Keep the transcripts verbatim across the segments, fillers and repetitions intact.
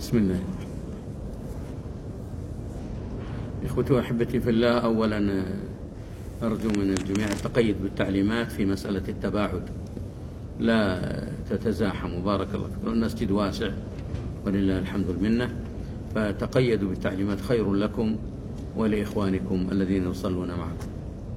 بسم الله. إخوتي وأحبتي في الله، أولا أرجو من الجميع التقيد بالتعليمات في مسألة التباعد، لا تتزاحموا بارك الله فيكم. المسجد واسع ولله الحمد والمنة، فتقيدوا بالتعليمات خير لكم ولإخوانكم الذين يصلون معكم.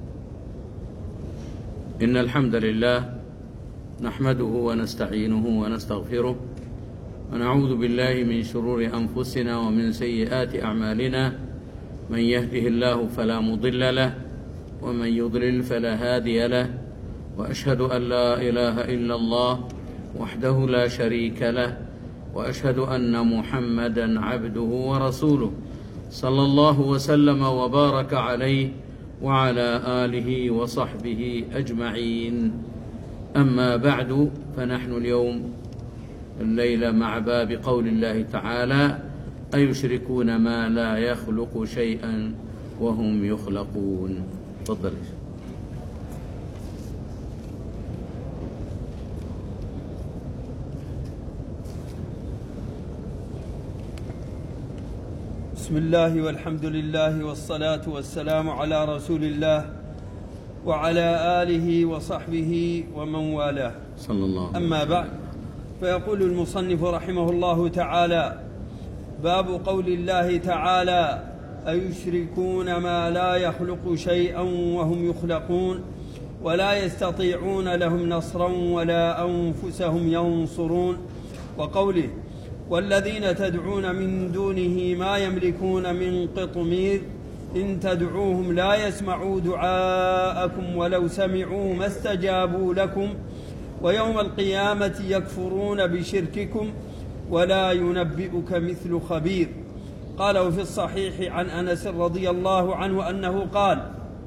إن الحمد لله نحمده ونستعينه ونستغفره ونعوذ بالله من شرور أنفسنا ومن سيئات أعمالنا، من يهده الله فلا مضل له ومن يضلل فلا هادي له، وأشهد أن لا إله إلا الله وحده لا شريك له، وأشهد أن محمدا عبده ورسوله صلى الله وسلم وبارك عليه وعلى آله وصحبه أجمعين. أما بعد، فنحن اليوم الليلة مع باب قول الله تعالى: أيشركون ما لا يخلق شيئا وهم يخلقون. تفضل. بسم الله والحمد لله والصلاة والسلام على رسول الله وعلى آله وصحبه ومن والاه، صلى الله عليه وسلم. أما بعد، فيقول المصنف رحمه الله تعالى: باب قول الله تعالى: أيشركون ما لا يخلق شيئا وهم يخلقون ولا يستطيعون لهم نصرا ولا أنفسهم ينصرون. وقوله: والذين تدعون من دونه ما يملكون من قطمير إن تدعوهم لا يسمعوا دعاءكم ولو سمعوا ما استجابوا لكم ويوم القيامة يكفرون بشرككم ولا ينبئك مثل خبير. قال: وفي الصحيح عن أنس رضي الله عنه أنه قال: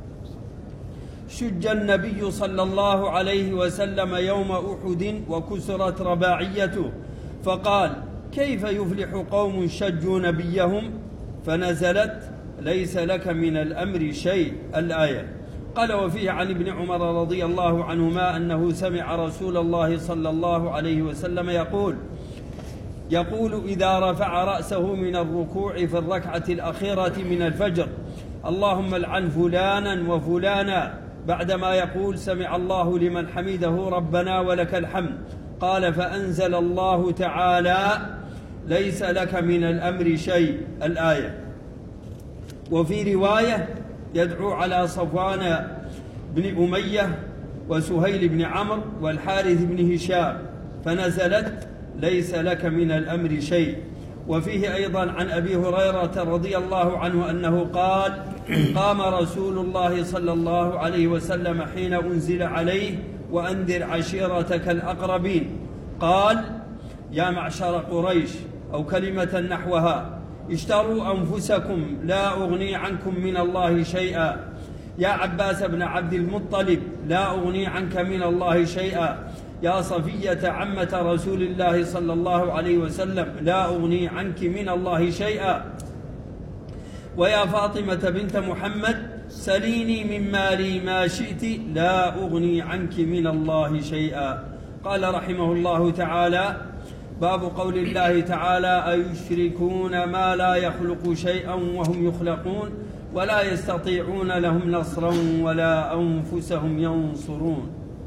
شج النبي صلى الله عليه وسلم يوم أحد وكسرت رباعيته، فقال: كيف يفلح قوم شجوا نبيهم؟ فنزلت: ليس لك من الأمر شيء، الآية. قال: وفيه عن ابن عمر رضي الله عنهما أنه سمع رسول الله صلى الله عليه وسلم يقول يقول إذا رفع رأسه من الركوع في الركعة الأخيرة من الفجر: اللهم العن فلانا وفلانا، بعدما يقول: سمع الله لمن حمده ربنا ولك الحمد. قال: فأنزل الله تعالى: ليس لك من الأمر شيء، الآية. وفي رواية: يدعو على صفوان بن أمية وسهيل بن عمرو والحارث بن هشام، فنزلت: ليس لك من الأمر شيء. وفيه أيضا عن أبي هريرة رضي الله عنه أنه قال: قام رسول الله صلى الله عليه وسلم حين أنزل عليه: وأنذر عشيرتك الأقربين. قال: يا معشر قريش، أو كلمة نحوها: اشتروا أنفسكم لا أغني عنكم من الله شيئا. يا عباس بن عبد المطلب، لا أغني عنك من الله شيئا. يا صفية عمة رسول الله صلى الله عليه وسلم، لا أغني عنك من الله شيئا. ويا فاطمة بنت محمد، سليني من مالي ما شئت، لا أغني عنك من الله شيئا. قال رحمه الله تعالى: باب قول الله تعالى: أيشركون ما لا يخلق شيئا وهم يخلقون ولا يستطيعون لهم نصرا ولا أنفسهم ينصرون.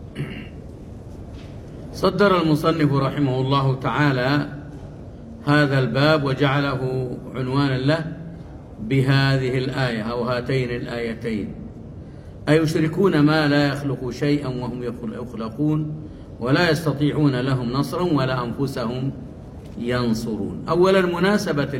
صدر المصنف رحمه الله تعالى هذا الباب وجعله عنوانا له بهذه الآية أو هاتين الآيتين: أيشركون ما لا يخلق شيئا وهم يخلقون ولا يستطيعون لهم نصرا ولا أنفسهم ينصرون. أولا، مناسبة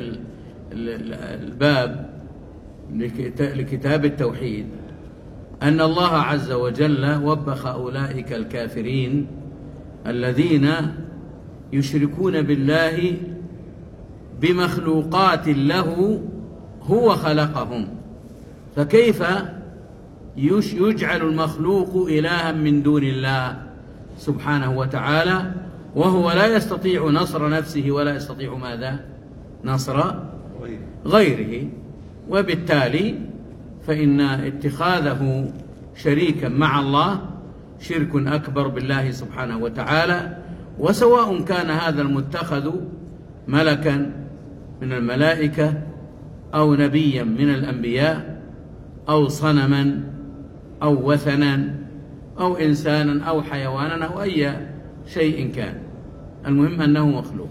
الباب لكتاب التوحيد أن الله عز وجل وبخ أولئك الكافرين الذين يشركون بالله بمخلوقات له هو خلقهم، فكيف يجعل المخلوق إلها من دون الله سبحانه وتعالى وهو لا يستطيع نصر نفسه ولا يستطيع ماذا؟ نصر غيره. وبالتالي فإن اتخاذه شريكا مع الله شرك أكبر بالله سبحانه وتعالى، وسواء كان هذا المتخذ ملكا من الملائكة أو نبيا من الأنبياء أو صنما أو وثنا أو إنسانا أو حيوانا أو أي شيء كان، المهم أنه مخلوق.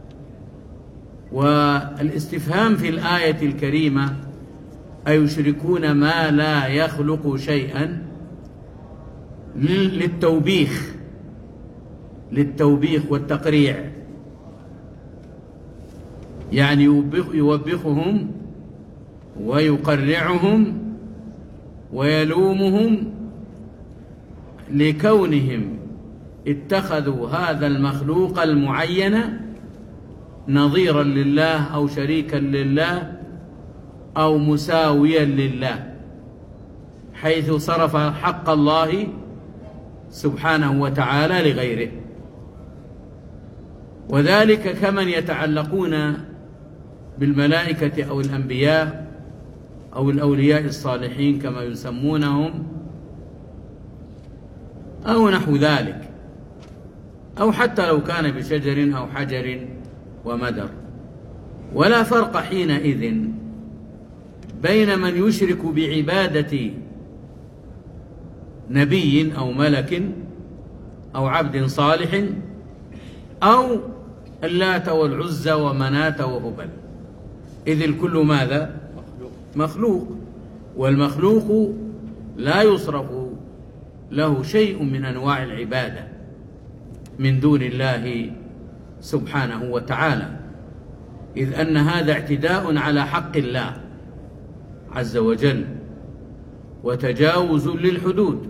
والاستفهام في الآية الكريمة أيشركون ما لا يخلق شيئا للتوبيخ للتوبيخ والتقريع، يعني يوبخهم ويقرعهم ويلومهم لكونهم اتخذوا هذا المخلوق المعين نظيرا لله أو شريكا لله أو مساويا لله، حيث صرف حق الله سبحانه وتعالى لغيره. وذلك كمن يتعلقون بالملائكة أو الأنبياء أو الأولياء الصالحين كما يسمونهم أو نحو ذلك، أو حتى لو كان بشجر أو حجر ومدر. ولا فرق حينئذ بين من يشرك بعبادة نبي أو ملك أو عبد صالح أو اللات والعزى ومناة وهبل، إذ الكل ماذا؟ مخلوق، والمخلوق لا يصرف له شيء من أنواع العبادة من دون الله سبحانه وتعالى، إذ أن هذا اعتداء على حق الله عز وجل وتجاوز للحدود،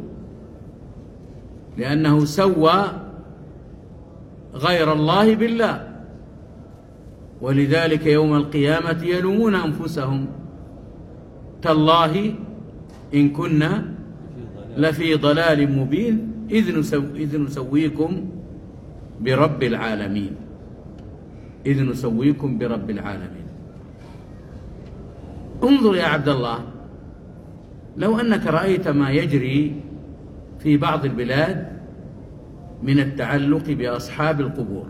لأنه سوى غير الله بالله. ولذلك يوم القيامة يلومون أنفسهم تالله إن كنا لفي ضلال مبين إذ, نسو إذ نسويكم برب العالمين إذ نسويكم برب العالمين. انظر يا عبد الله، لو أنك رأيت ما يجري في بعض البلاد من التعلق بأصحاب القبور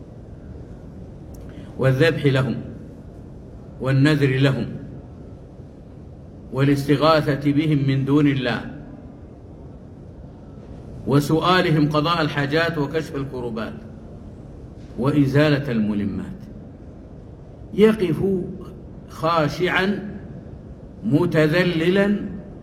والذبح لهم والنذر لهم والاستغاثة بهم من دون الله وسؤالهم قضاء الحاجات وكشف الكربات وإزالة الملمات، يقف خاشعا متذللا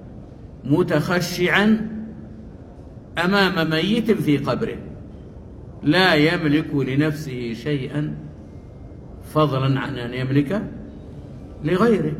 متخشعا أمام ميت في قبره لا يملك لنفسه شيئا فضلا عن أن يملك لغيره.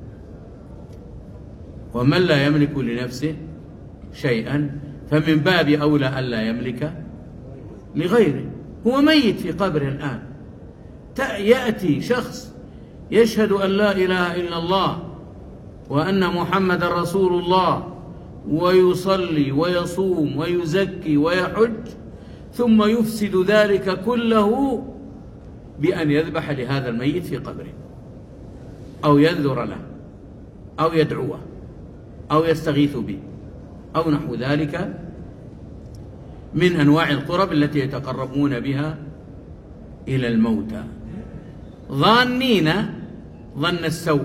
ومن لا يملك لنفسه شيئا فمن باب أولى ألا يملك لغيره. هو ميت في قبره الآن، يأتي شخص يشهد أن لا إله إلا الله وأن محمد رسول الله ويصلي ويصوم ويزكي ويحج، ثم يفسد ذلك كله بأن يذبح لهذا الميت في قبره أو ينذر له أو يدعوه أو يستغيث به أو نحو ذلك من أنواع القرب التي يتقربون بها إلى الموتى، ظانين ظن السوء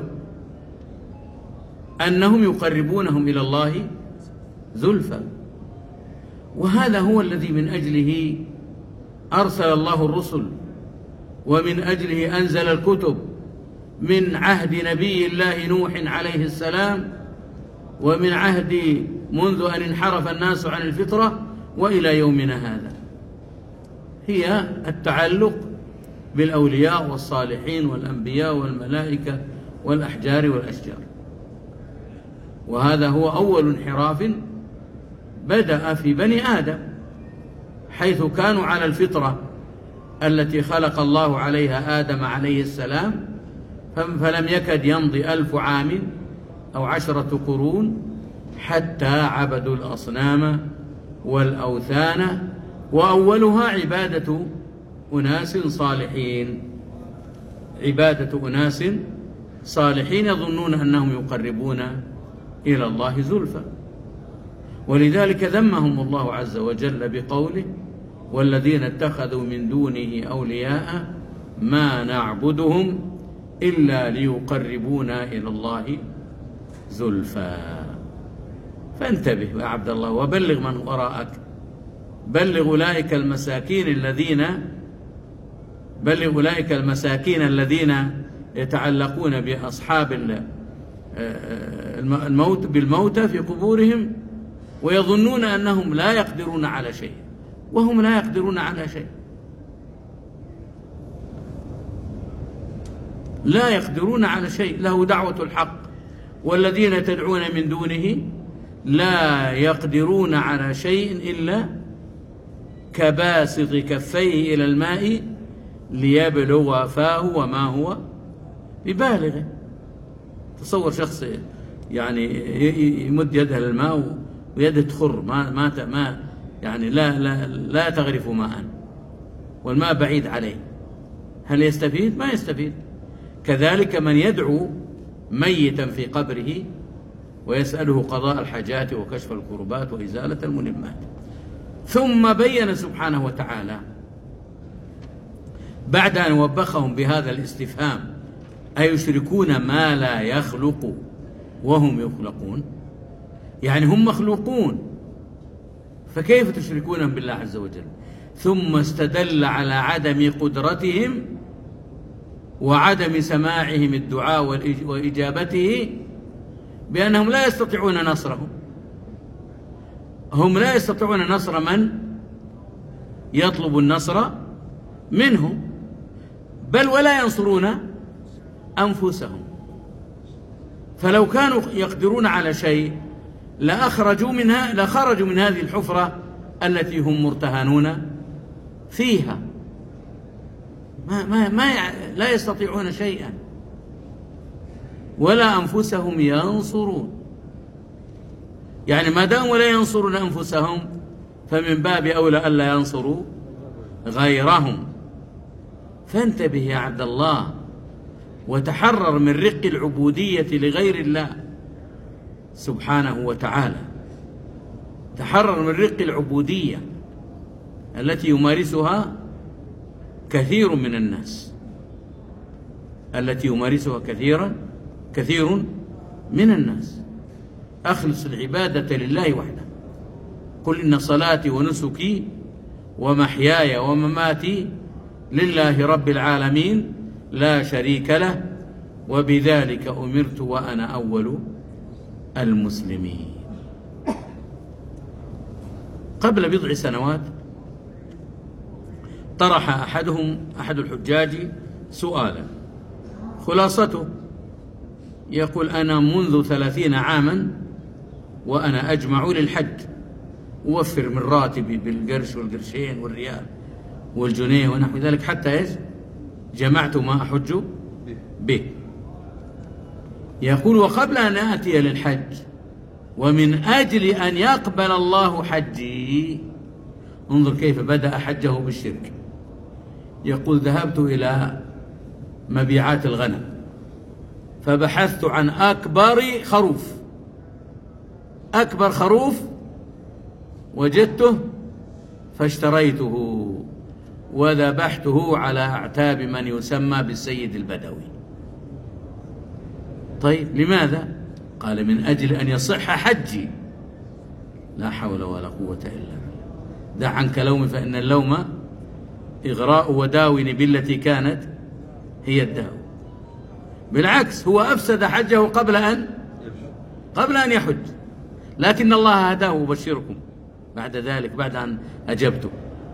أنهم يقربونهم إلى الله زلفى. وهذا هو الذي من أجله أرسل الله الرسل ومن أجله أنزل الكتب من عهد نبي الله نوح عليه السلام ومن عهد منذ أن انحرف الناس عن الفطرة وإلى يومنا هذا، هي التعلق بالأولياء والصالحين والأنبياء والملائكة والأحجار والأشجار. وهذا هو أول انحراف بدأ في بني آدم، حيث كانوا على الفطرة التي خلق الله عليها آدم عليه السلام، فلم يكد يمضي ألف عام أو عشرة قرون حتى عبدوا الأصنام والأوثان، وأولها عبادة أناس صالحين عبادة أناس صالحين يظنون أنهم يقربون إلى الله زلفى. ولذلك ذمهم الله عز وجل بقوله: والذين اتخذوا من دونه أولياء ما نعبدهم إلا ليقربونا إلى الله زلفى. فانتبه يا عبد الله وبلغ من وراءك، بلغ أولئك المساكين الذين بلغ أولئك المساكين الذين يتعلقون بأصحاب الموت بالموتى في قبورهم ويظنون أنهم لا يقدرون على شيء وهم لا يقدرون على شيء، لا يقدرون على شيء. له دعوة الحق والذين تدعون من دونه لا يقدرون على شيء إلا كباسط كفيه إلى الماء ليبلغ فاه وما هو ببالغه. تصور شخص يعني يمد يده للماء ويده تخر ما ما ما يعني لا لا لا تغرف ماء والماء بعيد عليه، هل يستفيد؟ ما يستفيد. كذلك من يدعو ميتا في قبره ويسأله قضاء الحاجات وكشف الكربات وإزالة الملمات. ثم بين سبحانه وتعالى بعد أن وبخهم بهذا الاستفهام: أيشركون ما لا يخلق وهم يخلقون؟ يعني هم مخلوقون، فكيف تشركون بالله عز وجل؟ ثم استدل على عدم قدرتهم وعدم سماعهم الدعاء وإجابته بأنهم لا يستطيعون نصرهم. هم لا يستطيعون نصر من يطلب النصر منهم، بل ولا ينصرون أنفسهم. فلو كانوا يقدرون على شيء لأخرجوا منها لخرجوا من هذه الحفرة التي هم مرتهنون فيها. ما ما ما لا يستطيعون شيئا ولا أنفسهم ينصرون. يعني ما داموا لا ينصرون أنفسهم فمن باب أولى ألا ينصروا غيرهم. فانتبه يا عبد الله وتحرر من رق العبودية لغير الله سبحانه وتعالى. تحرر من رق العبودية التي يمارسها كثير من الناس التي يمارسها كثيرا كثير من الناس. أخلص العبادة لله وحده. قل إن صلاتي ونسكي ومحياي ومماتي لله رب العالمين لا شريك له وبذلك أمرت وأنا أول المسلمين. قبل بضع سنوات طرح أحدهم أحد الحجاج سؤالا خلاصته يقول: أنا منذ ثلاثين عاما وأنا أجمع للحج، أوفر من راتبي بالقرش والقرشين والريال والجنيه ونحو ذلك حتى إيش جمعت ما أحج به. يقول: وقبل أن آتي للحج ومن أجل أن يقبل الله حجي، انظر كيف بدأ حجه بالشرك. يقول: ذهبت إلى مبيعات الغنم فبحثت عن أكبر خروف، أكبر خروف وجدته فاشتريته وذبحته على أعتاب من يسمى بالسيد البدوي. طيب لماذا؟ قال: من أجل أن يصح حجي. لا حول ولا قوة إلا بالله. دع عنك لوم فإن اللوم إغراء وداون بالتي كانت هي الداو. بالعكس هو أفسد حجه قبل أن قبل أن يحج، لكن الله هداه وبشركم بعد ذلك بعد أن أجبته.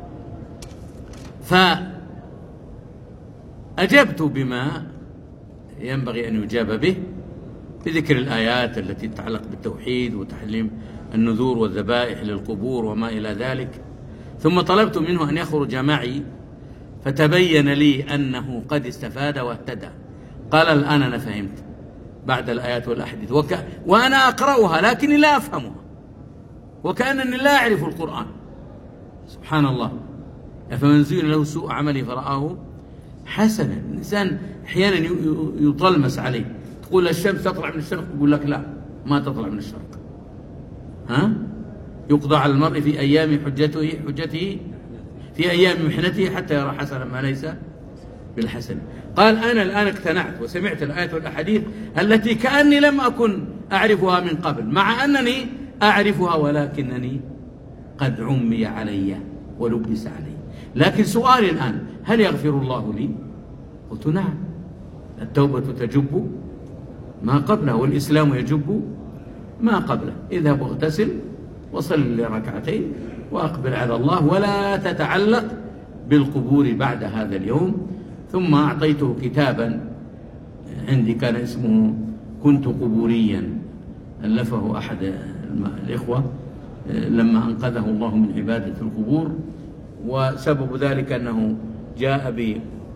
فأجبت بما ينبغي أن يجاب به بذكر الآيات التي تتعلق بالتوحيد وتحريم النذور والذبائح للقبور وما إلى ذلك. ثم طلبت منه أن يخرج معي فتبين لي أنه قد استفاد واهتدى. قال: الآن أنا فهمت بعد الآيات والأحاديث وك... وأنا أقرأها لكني لا أفهمها وكأنني لا أعرف القرآن. سبحان الله. فمن زين له سوء عمله فرآه حسنا. الإنسان أحيانا يطلمس عليه، تقول الشمس تطلع من الشرق يقول لك لا ما تطلع من الشرق. ها؟ يقضى على المرء في أيام حجته حجته في أيام محنته حتى يرى حسنا ما ليس بالحسن. قال أنا الآن اقتنعت وسمعت الآيات والأحاديث التي كأني لم أكن أعرفها من قبل، مع أنني أعرفها ولكنني قد عمي علي ولبس علي. لكن سؤالي الآن، هل يغفر الله لي؟ قلت نعم، التوبة تجب ما قبله، والإسلام يجب ما قبله. اذهب واغتسل وصل ركعتين وأقبل على الله، ولا تتعلق بالقبور بعد هذا اليوم. ثم أعطيته كتابا عندي كان اسمه كنت قبوريا، ألفه أحد الإخوة لما أنقذه الله من عبادة القبور، وسبب ذلك أنه جاء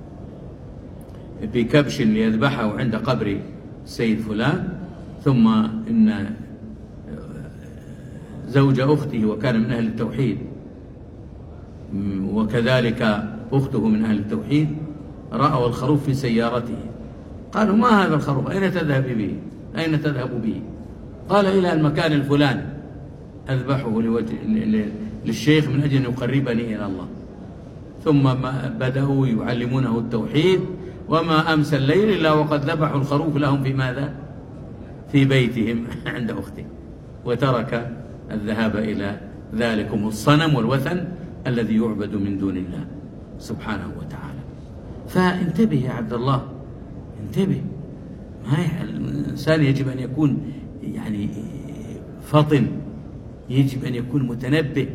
بكبش ليذبحه عند قبر السيد فلان، ثم إن زوج أخته وكان من أهل التوحيد وكذلك أخته من أهل التوحيد رأوا الخروف في سيارته، قالوا ما هذا الخروف؟ أين تذهب به؟ أين تذهب به؟ قال إلى المكان الفلاني أذبحه لوجه للشيخ من أجل أن يقربني إلى الله. ثم بدأوا يعلمونه التوحيد، وما أمسى الليل إلا وقد ذبحوا الخروف لهم في ماذا؟ في بيتهم عند أخته، وترك الذهاب إلى ذلكم الصنم والوثن الذي يعبد من دون الله سبحانه وتعالى. فانتبه يا عبد الله، انتبه. الإنسان يجب أن يكون يعني فطن، يجب أن يكون متنبه،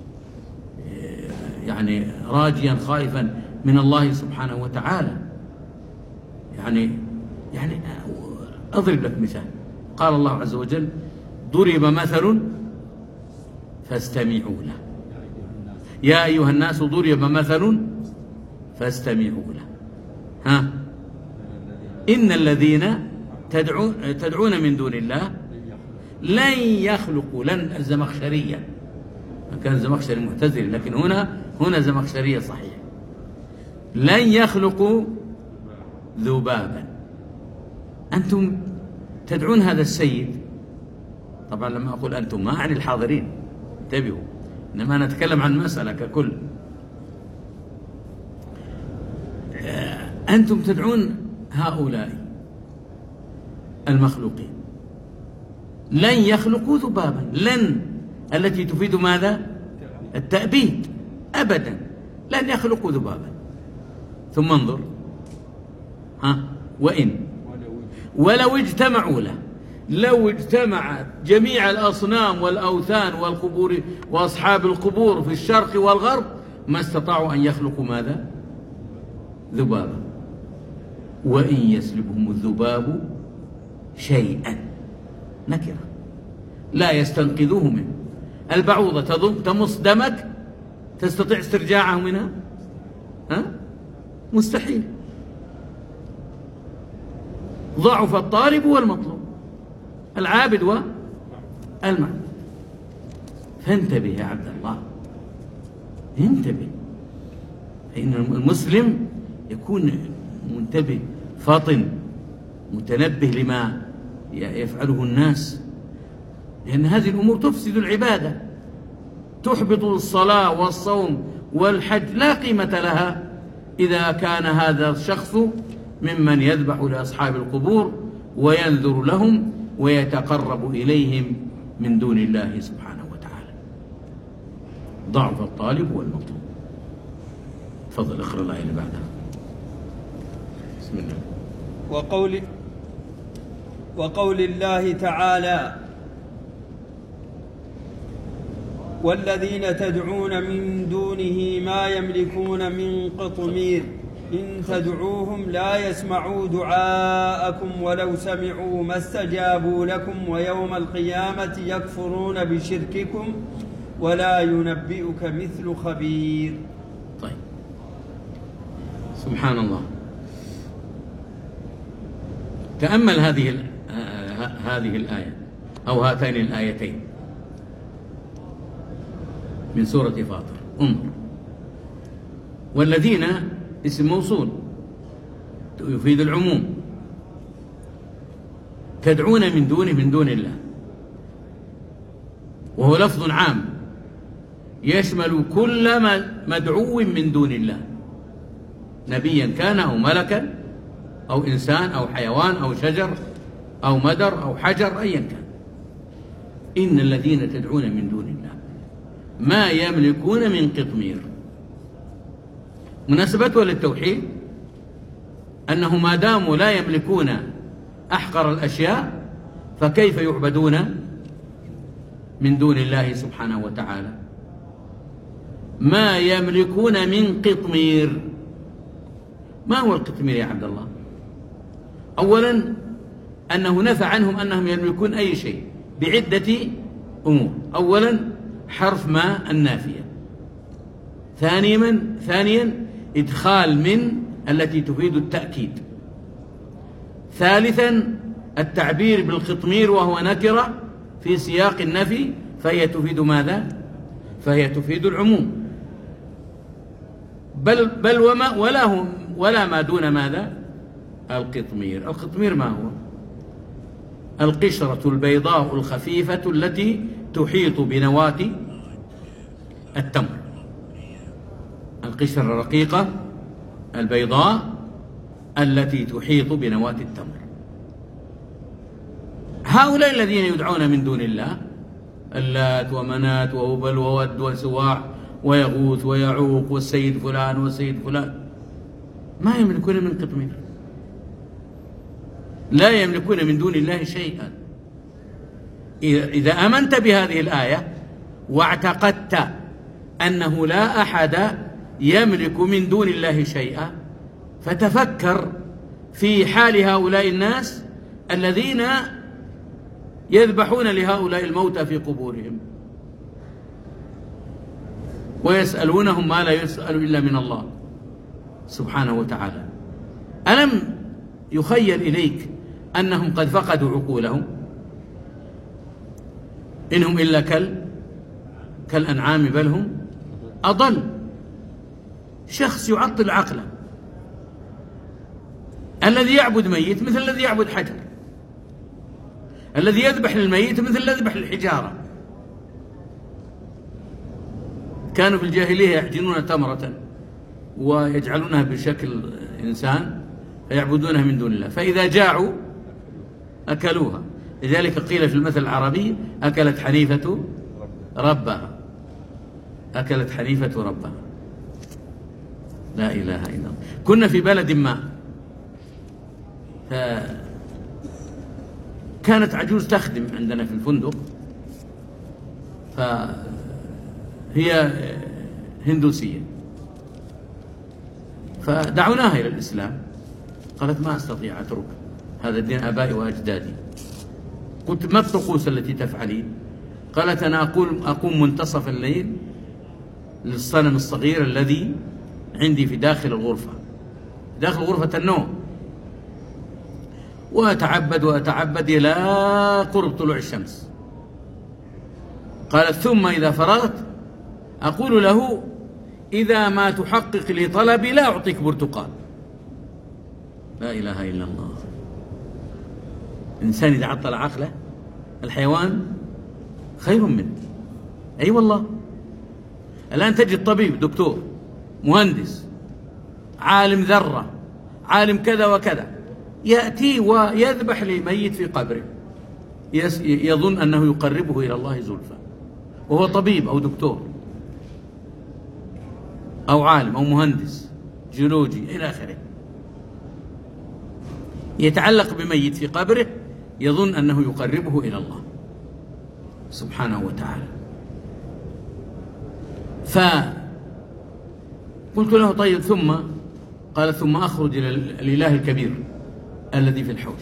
يعني راجيا خائفا من الله سبحانه وتعالى. يعني يعني أضرب لك مثال، قال الله عز وجل ضرب مثل فاستمعوا له، يا أيها الناس ضرب مثل فاستمعوا له. ها إن الذين تدعون, تدعون من دون الله لن يخلقوا، لن الزمخشرية، كان الزمخشري معتزلي لكن هنا هنا زمخشرية صحيح، لن يخلقوا ذبابا. أنتم تدعون هذا السيد، طبعا لما أقول أنتم ما أعني الحاضرين، انتبهوا، إنما نتكلم عن مسألة ككل. أنتم تدعون هؤلاء المخلوقين لن يخلقوا ذبابا، لن التي تفيد ماذا؟ التأبيد، أبدا لن يخلقوا ذبابا. ثم انظر، ها وإن ولو اجتمعوا له، لو اجتمعت جميع الأصنام والأوثان والقبور وأصحاب القبور في الشرق والغرب ما استطاعوا أن يخلقوا ماذا؟ ذبابا. وإن يسلبهم الذباب شيئا، نكرة، لا يستنقذوه منه. البعوضة تمص دمك، تستطيع استرجاعه منها؟ ها؟ مستحيل. ضعف الطالب والمطلوب، العابد والمعبود. فانتبه يا عبد الله، انتبه. فإن المسلم يكون منتبه فاطن متنبه لما يفعله الناس، لأن هذه الأمور تفسد العبادة، تحبط الصلاة والصوم والحج، لا قيمة لها إذا كان هذا الشخص ممن يذبح لأصحاب القبور وينذر لهم ويتقرب إليهم من دون الله سبحانه وتعالى. ضعف الطالب والمطلوب. تفضل اقرأ الآية اللي بعدها. بسم الله. وقول وقول الله تعالى والذين تدعون من دونه ما يملكون من قطمير إن تدعوهم لا يسمعوا دعاءكم ولو سمعوا ما استجابوا لكم ويوم القيامة يكفرون بشرككم ولا ينبئك مثل خبير. طيب، سبحان الله. تأمل هذه هذه الآية أو هاتين الآيتين من سورة فاطر. انظر، والذين اسم موصول يفيد العموم، تدعون من دونه من دون الله، وهو لفظ عام يشمل كل مدعو من دون الله نبيا كان أو ملكا أو إنسان أو حيوان أو شجر أو مدر أو حجر أيا كان. إن الذين تدعون من دون الله ما يملكون من قطمير. مناسبته للتوحيد أنه ما داموا لا يملكون أحقر الأشياء فكيف يعبدون من دون الله سبحانه وتعالى؟ ما يملكون من قطمير. ما هو القطمير يا عبد الله؟ أولا أنه نفى عنهم أنهم يملكون أي شيء بعدة أمور. أولا حرف ما النافية. ثانيا ثانيا إدخال من التي تفيد التأكيد. ثالثا التعبير بالقطمير وهو نكرة في سياق النفي فهي تفيد ماذا؟ فهي تفيد العموم. بل بل وما ولا هم ولا ما دون ماذا؟ القطمير. القطمير ما هو؟ القشرة البيضاء الخفيفة التي تحيط بنواة التمر. القشرة الرقيقة البيضاء التي تحيط بنواة التمر. هؤلاء الذين يدعون من دون الله اللات ومنات وهبل وود وسواع ويغوث ويعوق والسيد فلان والسيد فلان ما يملكون من قطمير. لا يملكون من دون الله شيئا. إذا آمنت بهذه الآية واعتقدت أنه لا أحد يملك من دون الله شيئا فتفكر في حال هؤلاء الناس الذين يذبحون لهؤلاء الموتى في قبورهم ويسألونهم ما لا يسأل إلا من الله سبحانه وتعالى. ألم يخيل إليك أنهم قد فقدوا عقولهم؟ إنهم إلا كل كالأنعام بل هم أضل. شخص يعطل عقله. الذي يعبد ميت مثل الذي يعبد حجر. الذي يذبح للميت مثل الذي يذبح للحجارة. كانوا في الجاهلية يحجنون تمرة ويجعلونها بشكل إنسان فيعبدونها من دون الله، فإذا جاعوا أكلوها. لذلك قيل في المثل العربي أكلت حنيفة ربها. أكلت حنيفة ربها. لا إله إلا الله. كنا في بلد ما كانت عجوز تخدم عندنا في الفندق، فهي هندوسية، فدعوناها إلى الإسلام. قالت ما أستطيع أترك هذا الدين آبائي وأجدادي. قلت ما الطقوس التي تفعلين؟ قالت أنا أقول أقوم منتصف الليل للصنم الصغير الذي عندي في داخل الغرفة، داخل غرفة النوم، وأتعبد وأتعبد إلى قرب طلوع الشمس. قالت ثم إذا فرغت أقول له إذا ما تحقق لي طلبي لا أعطيك برتقال. لا إله إلا الله. إنسان إذا عطل عقله الحيوان خير منه. أي أيوة والله. الآن تجد طبيب، دكتور، مهندس، عالم ذرة، عالم كذا وكذا، يأتي ويذبح لميت في قبره يظن أنه يقربه إلى الله زلفى، وهو طبيب أو دكتور أو عالم أو مهندس جيولوجي إلى آخره، يتعلق بميت في قبره يظن أنه يقربه إلى الله سبحانه وتعالى. فقلت له طيب ثم؟ قال ثم أخرج إلى الإله الكبير الذي في الحوش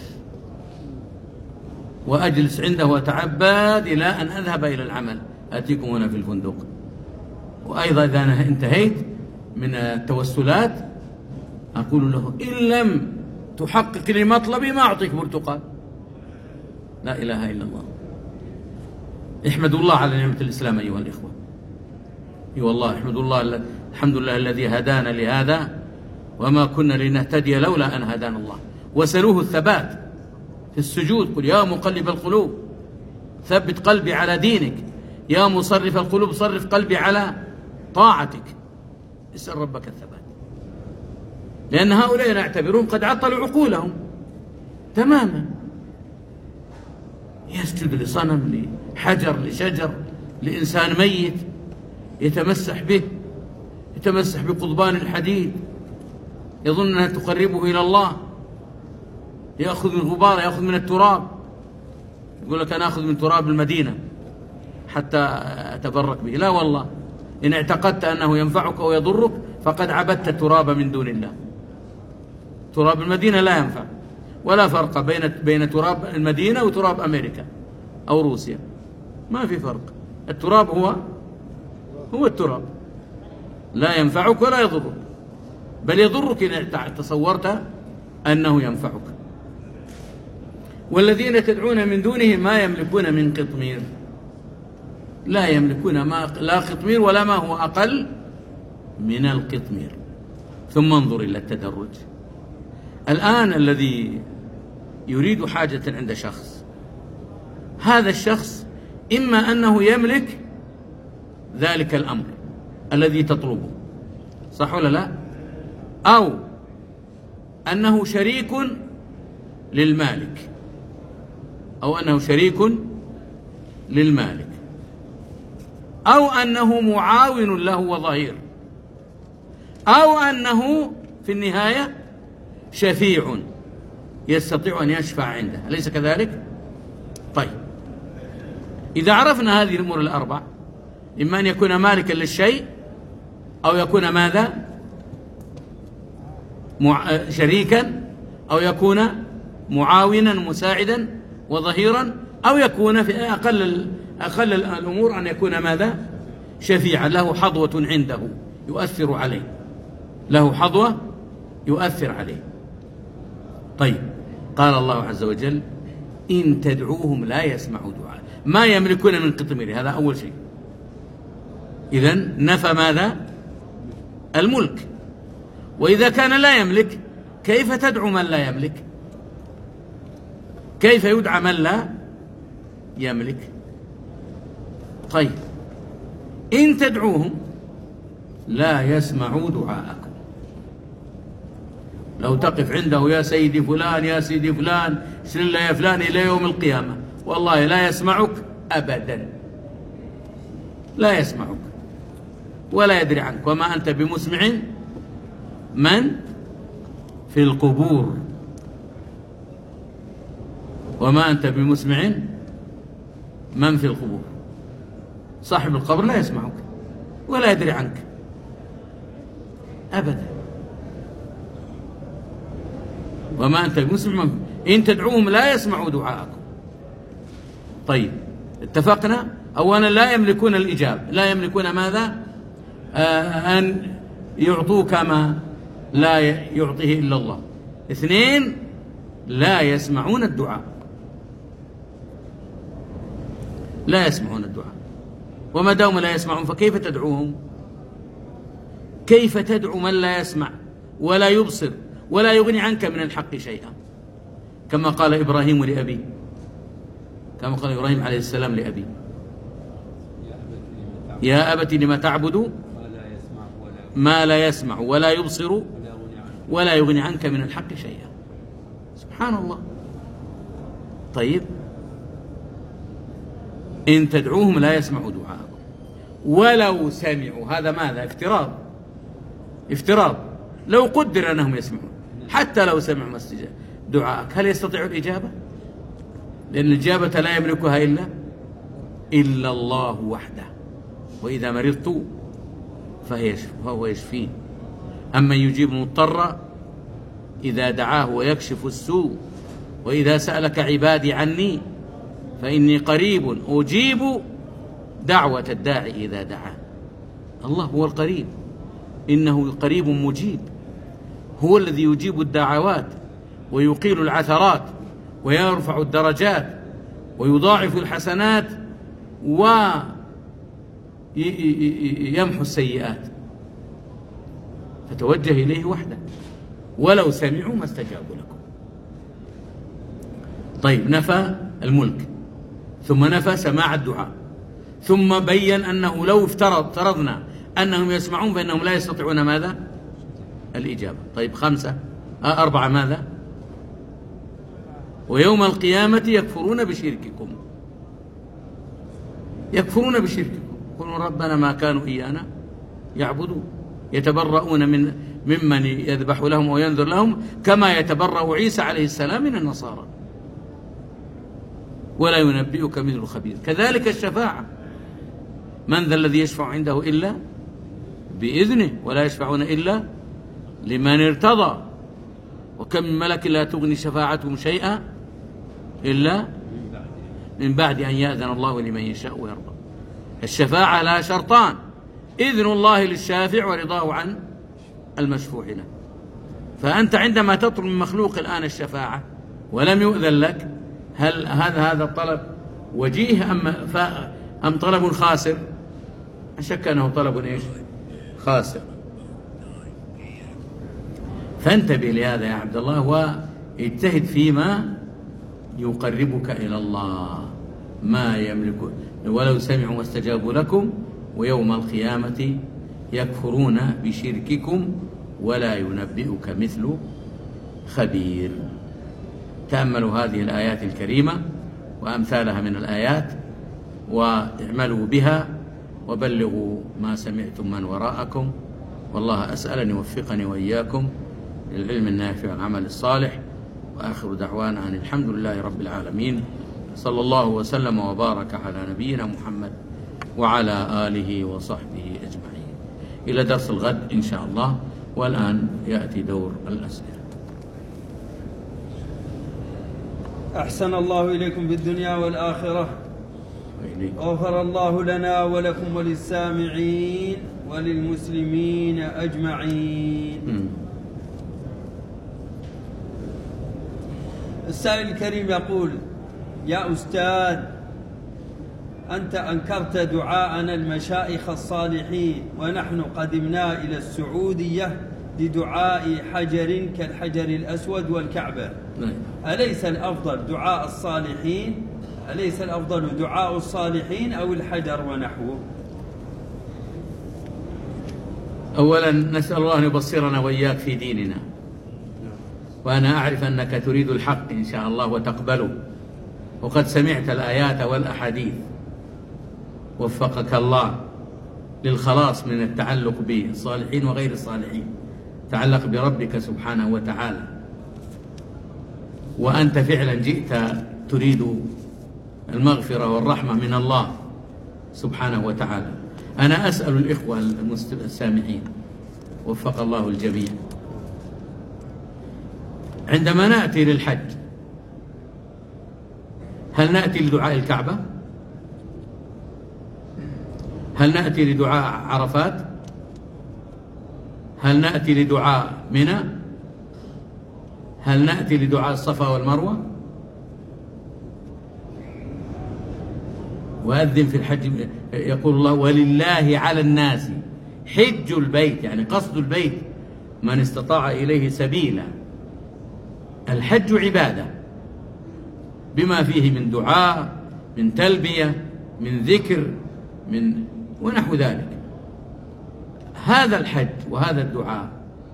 وأجلس عنده وأتعبد إلى أن أذهب إلى العمل، أتيكم هنا في الفندق. وأيضا إذا انتهيت من التوسلات أقول له إن لم تحقق لي مطلبي ما أعطيك برتقال. لا إله إلا الله. احمدوا الله على نعمة الإسلام أيها الإخوة. اي والله احمدوا الله، الحمد لله الذي هدانا لهذا وما كنا لنهتدي لولا أن هدانا الله. وسلوه الثبات في السجود. قل يا مقلب القلوب ثبت قلبي على دينك، يا مصرف القلوب صرف قلبي على طاعتك. اسأل ربك الثبات. لأن هؤلاء نعتبرهم قد عطلوا عقولهم تماما، يسجد لصنم، لحجر، لشجر، لإنسان ميت يتمسح به، يتمسح بقضبان الحديد، يظن أنها تقربه إلى الله، يأخذ من غبار، يأخذ من التراب، يقول لك أنا أخذ من تراب المدينة حتى أتبرك به. لا والله، إن اعتقدت أنه ينفعك أو يضرك فقد عبدت التراب من دون الله. تراب المدينة لا ينفع، ولا فرق بين بين تراب المدينة وتراب أمريكا أو روسيا، ما في فرق. التراب هو هو التراب، لا ينفعك ولا يضرك، بل يضرك إن تصورت أنه ينفعك. والذين تدعون من دونه ما يملكون من قطمير، لا يملكون ما لا قطمير ولا ما هو أقل من القطمير. ثم انظر إلى التدرج. الآن الذي يريد حاجة عند شخص، هذا الشخص إما أنه يملك ذلك الأمر الذي تطلبه، صح ولا لا؟ أو أنه شريك للمالك، أو أنه شريك للمالك، أو أنه معاون له وظهير، أو أنه في النهاية شفيع يستطيع أن يشفع عنده، أليس كذلك؟ طيب، إذا عرفنا هذه الأمور الأربع، إما أن يكون مالكا للشيء، أو يكون ماذا؟ مع... شريكا، أو يكون معاونا مساعدا وظهيرا، أو يكون في أقل أقل الأمور أن يكون ماذا؟ شفيعا، له حظوة عنده يؤثر عليه، له حظوة يؤثر عليه. طيب، قال الله عز وجل: إن تدعوهم لا يسمعوا دعاء، ما يملكون من قطمير، هذا أول شيء. إذن نفى ماذا؟ الملك. وإذا كان لا يملك، كيف تدعو من لا يملك؟ كيف يدعى من لا يملك؟ طيب، إن تدعوهم لا يسمعوا دعاءكم. لو تقف عنده: يا سيدي فلان، يا سيدي فلان، سل يا فلان إلى يوم القيامة، والله لا يسمعك أبدا، لا يسمعك ولا يدري عنك، وما أنت بمسمع من في القبور، وما أنت بمسمع من في القبور. صاحب القبر لا يسمعك ولا يدري عنك أبدا. وما أنت بمسمع من، إن تدعوهم لا يسمعوا دعاءكم. طيب، اتفقنا. أولا لا يملكون الإجابة، لا يملكون ماذا؟ آه أن يعطوك ما لا يعطيه إلا الله. اثنين، لا يسمعون الدعاء، لا يسمعون الدعاء. وما دام لا يسمعون فكيف تدعوهم؟ كيف تدعو من لا يسمع ولا يبصر ولا يغني عنك من الحق شيئا؟ كما قال إبراهيم لأبيه، كما قال إبراهيم عليه السلام لأبيه: يا أبت لم تعبد ما لا يسمع ولا يبصر ولا يغني عنك من الحق شيئا. سبحان الله. طيب، إن تدعوهم لا يسمعوا دعاءكم ولو سمعوا، هذا ماذا؟ افتراض، افتراض. لو قدر أنهم يسمعون، حتى لو سمعوا ما استجاب دعاءك، هل يستطيعوا الإجابة؟ لأن الإجابة لا يملكها إلا إلا الله وحده. وإذا مرضت فهو يشفين. أما يجيب المضطر إذا دعاه ويكشف السوء، وإذا سألك عبادي عني فإني قريب أجيب دعوة الداعي إذا دعاه. الله هو القريب، إنه قريب مجيب، هو الذي يجيب الدعوات ويقيل العثرات ويرفع الدرجات ويضاعف الحسنات ويمحو السيئات. فتوجه إليه وحده، ولو سمعوا ما استجابوا لكم. طيب، نفى الملك، ثم نفى سماع الدعاء، ثم بين أنه لو افترض افترضنا أنهم يسمعون فإنهم لا يستطيعون ماذا؟ الإجابة. طيب خمسة آه أربعة ماذا؟ ويوم القيامة يكفرون بشرككم، يكفرون بشرككم، يقولون ربنا ما كانوا إيانا يعبدون، يتبرؤون من ممن يذبح لهم وينذر لهم كما يتبرأ عيسى عليه السلام من النصارى، ولا ينبئك مثل خبير. كذلك الشفاعة، من ذا الذي يشفع عنده إلا بإذنه ولا يشفعون إلا لمن ارتضى، وكم من ملك لا تغني شفاعتهم شيئا إلا من بعد أن يأذن الله لمن يشاء ويرضى. الشفاعة لها شرطان: إذن الله للشافع ورضاه عن المشفوع له. فأنت عندما تطلب من مخلوق الآن الشفاعة ولم يؤذن لك، هل هذا هذا الطلب وجيه أم أم طلب خاسر؟ أشك أنه طلب إيش؟ خاسر. فانتبه لهذا يا عبد الله، واجتهد فيما يقربك إلى الله. ما يملك ولو سمعوا واستجابوا لكم ويوم القيامة يكفرون بشرككم ولا ينبئك مثل خبير. تأملوا هذه الآيات الكريمة وأمثالها من الآيات واعملوا بها وبلغوا ما سمعتم من وراءكم، والله أسأل أن يوفقني وإياكم للعلم النافع والعمل الصالح. وآخر دعوانا أن الحمد لله رب العالمين، صلى الله وسلم وبارك على نبينا محمد وعلى آله وصحبه أجمعين. إلى درس الغد إن شاء الله. والآن يأتي دور الأسئلة. أحسن الله إليكم في الدنيا والآخرة، غفر الله لنا ولكم وللسامعين وللمسلمين أجمعين. م. السائل الكريم يقول: يا أستاذ، أنت أنكرت دعاءنا المشايخ الصالحين ونحن قدمنا إلى السعودية لدعاء حجر كالحجر الأسود والكعبة، أليس الأفضل دعاء الصالحين أليس الأفضل دعاء الصالحين أو الحجر ونحوه؟ أولا نسأل الله أن يبصرنا وإياك في ديننا، وأنا أعرف أنك تريد الحق إن شاء الله وتقبله، وقد سمعت الآيات والأحاديث، وفقك الله للخلاص من التعلق بالصالحين وغير الصالحين، تعلق بربك سبحانه وتعالى. وأنت فعلا جئت تريد المغفرة والرحمة من الله سبحانه وتعالى. أنا أسأل الإخوة السامعين وفق الله الجميع، عندما نأتي للحج هل نأتي لدعاء الكعبة؟ هل نأتي لدعاء عرفات؟ هل نأتي لدعاء منى؟ هل نأتي لدعاء الصفا والمروة؟ وأذن في الحج، يقول الله: ولله على الناس حج البيت، يعني قصد البيت، من استطاع إليه سبيلا. الحج عبادة بما فيه من دعاء، من تلبية، من ذكر، من ونحو ذلك. هذا الحج وهذا الدعاء.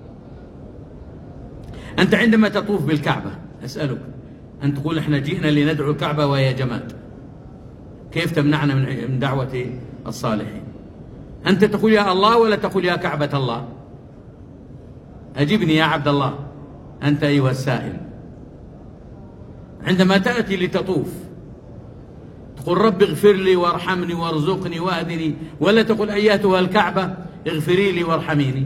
أنت عندما تطوف بالكعبة أسألك أن تقول: إحنا جئنا لندعو الكعبة وهي جماد، كيف تمنعنا من دعوة الصالحين؟ أنت تقول يا الله ولا تقول يا كعبة الله؟ أجبني يا عبد الله أنت أيها السائل. عندما تأتي لتطوف تقول: رب اغفر لي وارحمني وارزقني واهدني، ولا تقول أياتها الكعبة اغفري لي وارحميني؟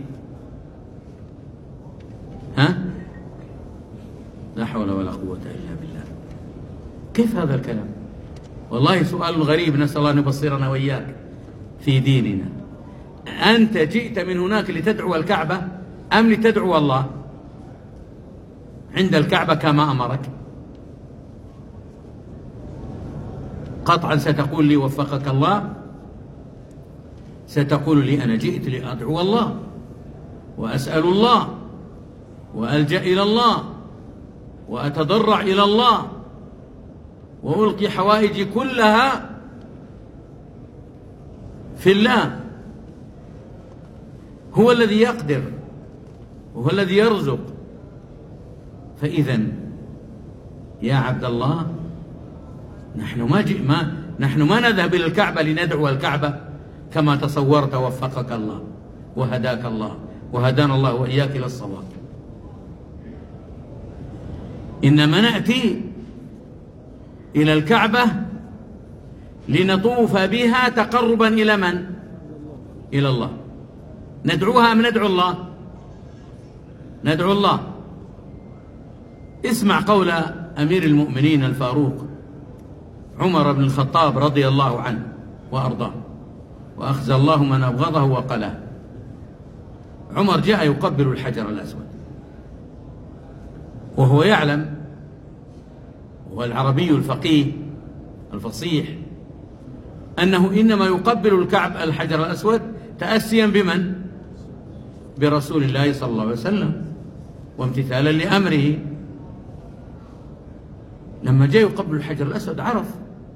ها؟ لا حول ولا قوة إلا بالله. كيف هذا الكلام؟ والله سؤال غريب، نسأل الله أن يبصرنا وإياك في ديننا. أنت جئت من هناك لتدعو الكعبة أم لتدعو الله عند الكعبة كما أمرك؟ قطعا ستقول لي وفقك الله، ستقول لي: أنا جئت لأدعو الله وأسأل الله وألجأ إلى الله وأتضرع إلى الله وألقي حوائجي كلها في الله. هو الذي يقدر وهو الذي يرزق. فإذا يا عبد الله، نحن ما, ما نحن ما نذهب إلى الكعبة لندعو الكعبة كما تصورت، وفقك الله وهداك الله وهدانا الله وإياك إلى الصواب. إنما نأتي إلى الكعبة لنطوف بها تقربا إلى من؟ إلى الله. ندعوها أم ندعو الله؟ ندعو الله. اسمع قول أمير المؤمنين الفاروق عمر بن الخطاب رضي الله عنه وأرضاه، وأخزى الله من أبغضه وقلاه. عمر جاء يقبل الحجر الأسود وهو يعلم، وهو العربي الفقيه الفصيح، أنه إنما يقبل الكعب الحجر الأسود تأسيا بمن؟ برسول الله صلى الله عليه وسلم وامتثالا لأمره. لما جاء يقبل الحجر الأسود عرف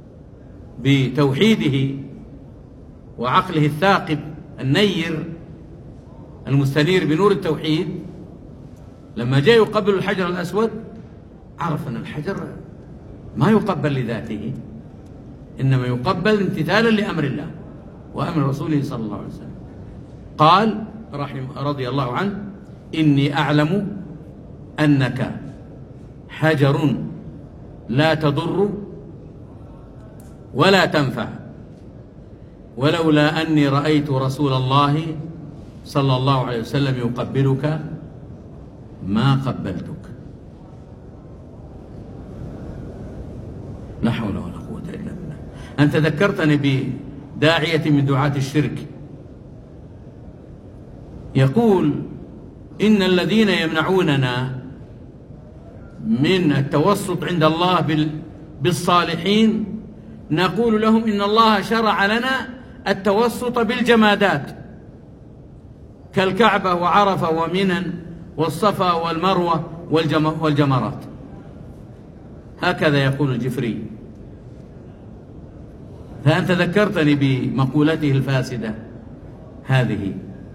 بتوحيده وعقله الثاقب النير المستنير بنور التوحيد، لما جاء يقبل الحجر الأسود عرف أن الحجر ما يقبل لذاته، إنما يقبل امتثالا لأمر الله وأمر رسوله صلى الله عليه وسلم. قال رحمه رضي الله عنه: إني أعلم أنك حجر لا تضر ولا تنفع، ولولا أني رأيت رسول الله صلى الله عليه وسلم يقبلك ما قبلتك. لا حول ولا قوة إلا بالله. أنت ذكرتني بداعية من دعاة الشرك يقول: إن الذين يمنعوننا من التوسط عند الله بالصالحين نقول لهم إن الله شرع لنا التوسط بالجمادات كالكعبة وعرفة ومنن والصفا والمروة والجمرات. هكذا يقول الجفري. فأنت ذكرتني بمقولته الفاسدة هذه،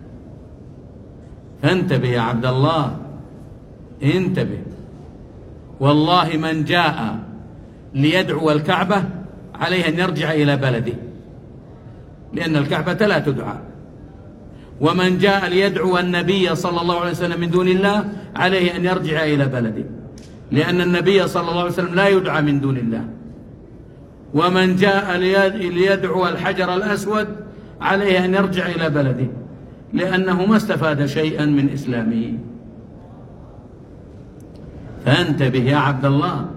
فانتبه يا عبد الله، انتبه. والله من جاء ليدعو الكعبة عليه أن يرجع إلى بلده، لأن الكعبة لا تدعى. ومن جاء ليدعو النبي صلى الله عليه وسلم من دون الله عليه أن يرجع إلى بلده، لأن النبي صلى الله عليه وسلم لا يدعى من دون الله. ومن جاء ليدعو الحجر الأسود عليه أن يرجع إلى بلده، لأنه ما استفاد شيئا من إسلامه. فانتبه يا عبد الله،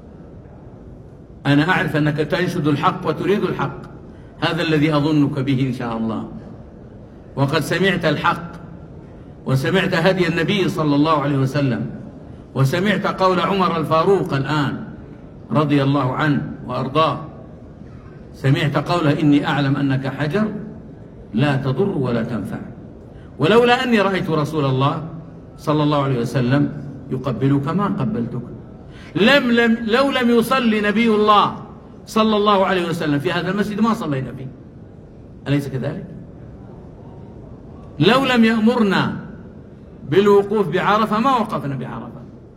أنا أعرف أنك تنشد الحق وتريد الحق، هذا الذي أظنك به إن شاء الله، وقد سمعت الحق وسمعت هدي النبي صلى الله عليه وسلم، وسمعت قول عمر الفاروق الآن رضي الله عنه وأرضاه، سمعت قوله: إني أعلم أنك حجر لا تضر ولا تنفع، ولولا أني رأيت رسول الله صلى الله عليه وسلم يقبلك ما قبلتك. لم لم لو لم يصلي نبي الله صلى الله عليه وسلم في هذا المسجد ما صلينا فيه، أليس كذلك؟ لو لم يأمرنا بالوقوف بعرفة ما وقفنا بعرفة.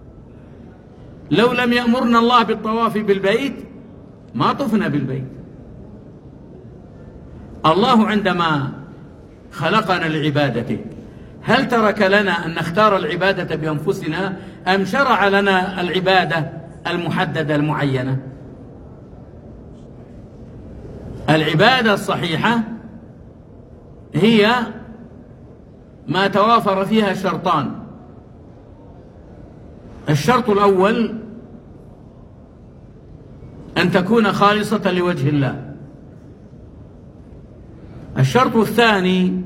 لو لم يأمرنا الله بالطواف بالبيت ما طفنا بالبيت. الله عندما خلقنا لعبادته هل ترك لنا أن نختار العبادة بأنفسنا أم شرع لنا العبادة المحددة المعينة؟ العبادة الصحيحة هي ما توافر فيها شرطان. الشرط الأول أن تكون خالصة لوجه الله. الشرط الثاني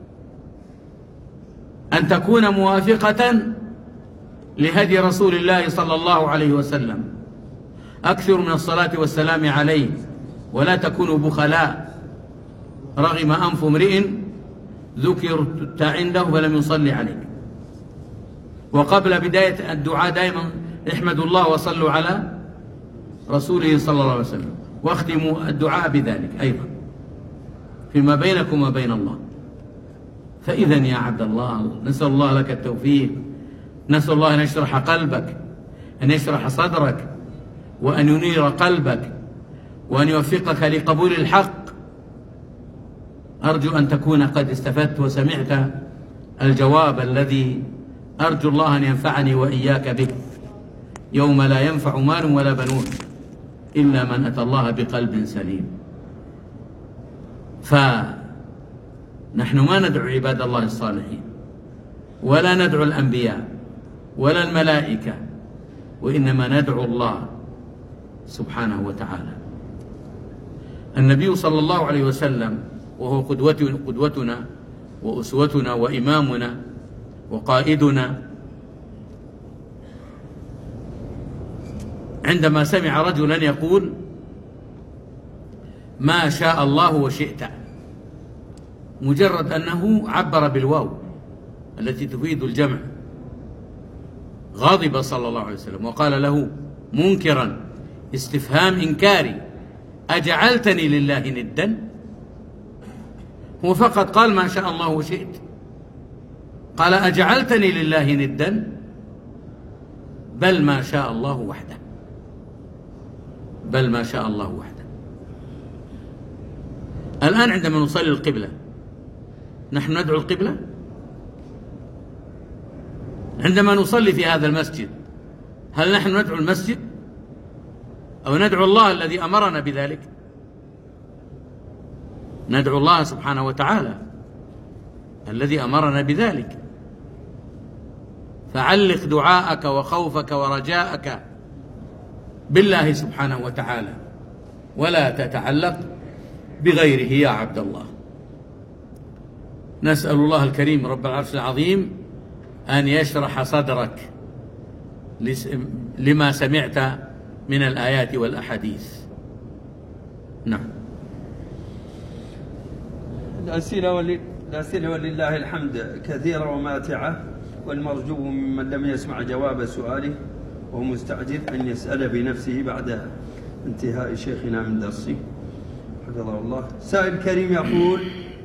أن تكون موافقة لهدي رسول الله صلى الله عليه وسلم. أكثر من الصلاة والسلام عليه، ولا تكونوا بخلاء رغم أنف امرئ ذكرت عنده فلم يصلي عليك. وقبل بداية الدعاء دائما احمدوا الله وصلوا على رسوله صلى الله عليه وسلم، واختموا الدعاء بذلك أيضا فيما بينكم وبين الله. فإذا يا عبد الله نسأل الله لك التوفيق، نسأل الله أن يشرح قلبك، أن يشرح صدرك، وأن ينير قلبك، وأن يوفقك لقبول الحق. أرجو أن تكون قد استفدت وسمعت الجواب الذي أرجو الله أن ينفعني وإياك به يوم لا ينفع مال ولا بنون إلا من أتى الله بقلب سليم. فنحن ما ندعو عباد الله الصالحين ولا ندعو الأنبياء ولا الملائكة، وإنما ندعو الله سبحانه وتعالى. النبي صلى الله عليه وسلم وهو قدوتنا وأسوتنا وإمامنا وقائدنا، عندما سمع رجلا يقول ما شاء الله وشئت، مجرد أنه عبر بالواو التي تفيد الجمع، غضب صلى الله عليه وسلم وقال له منكرا استفهام إنكاري أجعلتني لله ندا؟ هو فقط قال ما شاء الله وشئت، قال أجعلتني لله ندا؟ بل ما شاء الله وحده، بل ما شاء الله وحده. الآن عندما نصلي القبلة نحن ندعو القبلة؟ عندما نصلي في هذا المسجد هل نحن ندعو المسجد أو ندعو الله الذي أمرنا بذلك؟ ندعو الله سبحانه وتعالى الذي أمرنا بذلك. فعلق دعاءك وخوفك ورجاءك بالله سبحانه وتعالى ولا تتعلق بغيره يا عبد الله. نسأل الله الكريم رب العرش العظيم أن يشرح صدرك لما سمعت من الآيات والأحاديث. نعم. الأسئلة ول... الأسئلة ولله الحمد كثيرة وماتعة، والمرجو ممن لم يسمع جواب سؤاله وهو مستعجل أن يسأل بنفسه بعد انتهاء شيخنا من درسه حفظه الله. سائل كريم يقول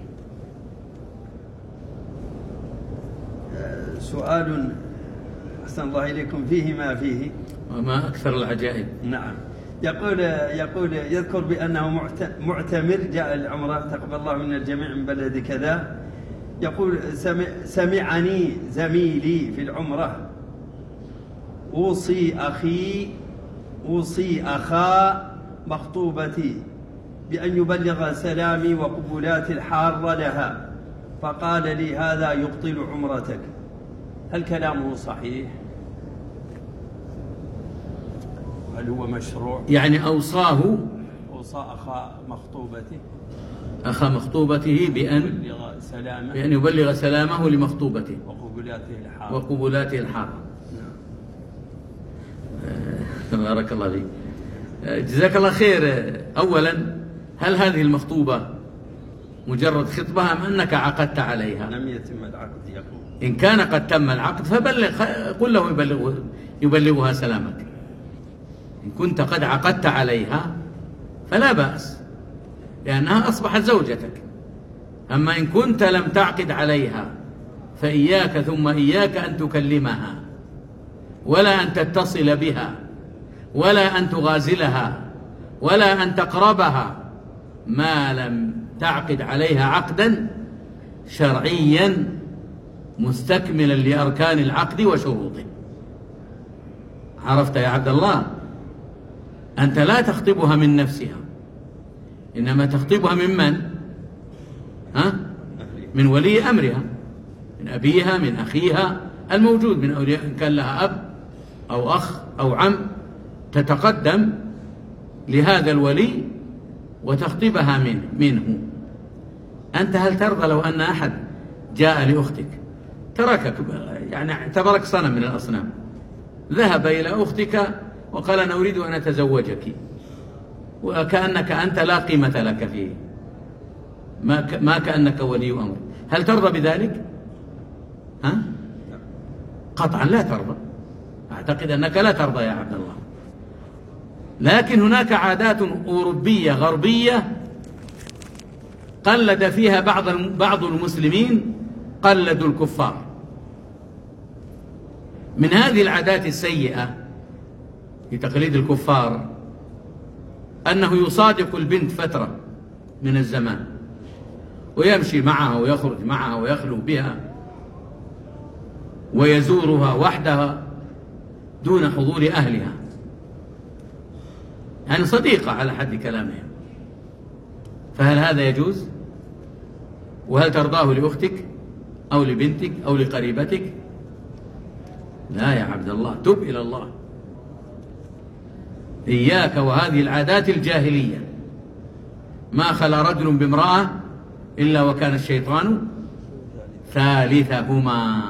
سؤال أحسن الله إليكم فيه ما فيه وما أكثر العجائب. نعم. يقول يقول يذكر بأنه معتمر جاء العمرة تقبل الله من الجميع من بلد كذا. يقول سمع سمعني زميلي في العمرة أوصي أخي أوصي أخا مخطوبتي بأن يبلغ سلامي وقبولاتي الحارة لها، فقال لي هذا يبطل عمرتك، هل كلامه صحيح؟ هل هو مشروع؟ يعني أوصاه أوصى أخا مخطوبته أخا مخطوبته بأن يبلغ سلامه بأن يبلغ سلامه لمخطوبته وقبولاته الحارة وقبولاته الحارة. نعم. بارك الله فيك، جزاك الله خير. أولا هل هذه المخطوبة مجرد خطبة أم أنك عقدت عليها؟ لم يتم العقد يقول. إن كان قد تم العقد فبلغ، قل له يبلغ يبلغها سلامك. إن كنت قد عقدت عليها فلا بأس لأنها أصبحت زوجتك. أما إن كنت لم تعقد عليها فإياك ثم إياك أن تكلمها ولا أن تتصل بها ولا أن تغازلها ولا أن تقربها ما لم تعقد عليها عقدا شرعيا مستكملا لأركان العقد وشروطه. عرفت يا عبد الله؟ أنت لا تخطبها من نفسها، إنما تخطبها من من؟ ها؟ من ولي أمرها، من أبيها، من أخيها الموجود، من أولياء إن كان لها أب أو أخ أو عم، تتقدم لهذا الولي وتخطبها منه منه. أنت هل ترضى لو أن أحد جاء لأختك تركك، يعني اعتبرك صنم من الأصنام، ذهب إلى أختك وقال أنا أريد أن أتزوجك، وكأنك أنت لا قيمة لك فيه، ما ما كأنك ولي أمر، هل ترضى بذلك؟ ها؟ قطعا لا ترضى. أعتقد أنك لا ترضى يا عبد الله. لكن هناك عادات أوروبية غربية قلد فيها بعض بعض المسلمين قلدوا الكفار. من هذه العادات السيئة في تقليد الكفار أنه يصادق البنت فترة من الزمان ويمشي معها ويخرج معها ويخلو بها ويزورها وحدها دون حضور أهلها، يعني صديقة على حد كلامهم. فهل هذا يجوز؟ وهل ترضاه لأختك أو لبنتك أو لقريبتك؟ لا يا عبد الله، تب إلى الله. إياك وهذه العادات الجاهلية. ما خلا رجل بامرأة إلا وكان الشيطان ثالثهما.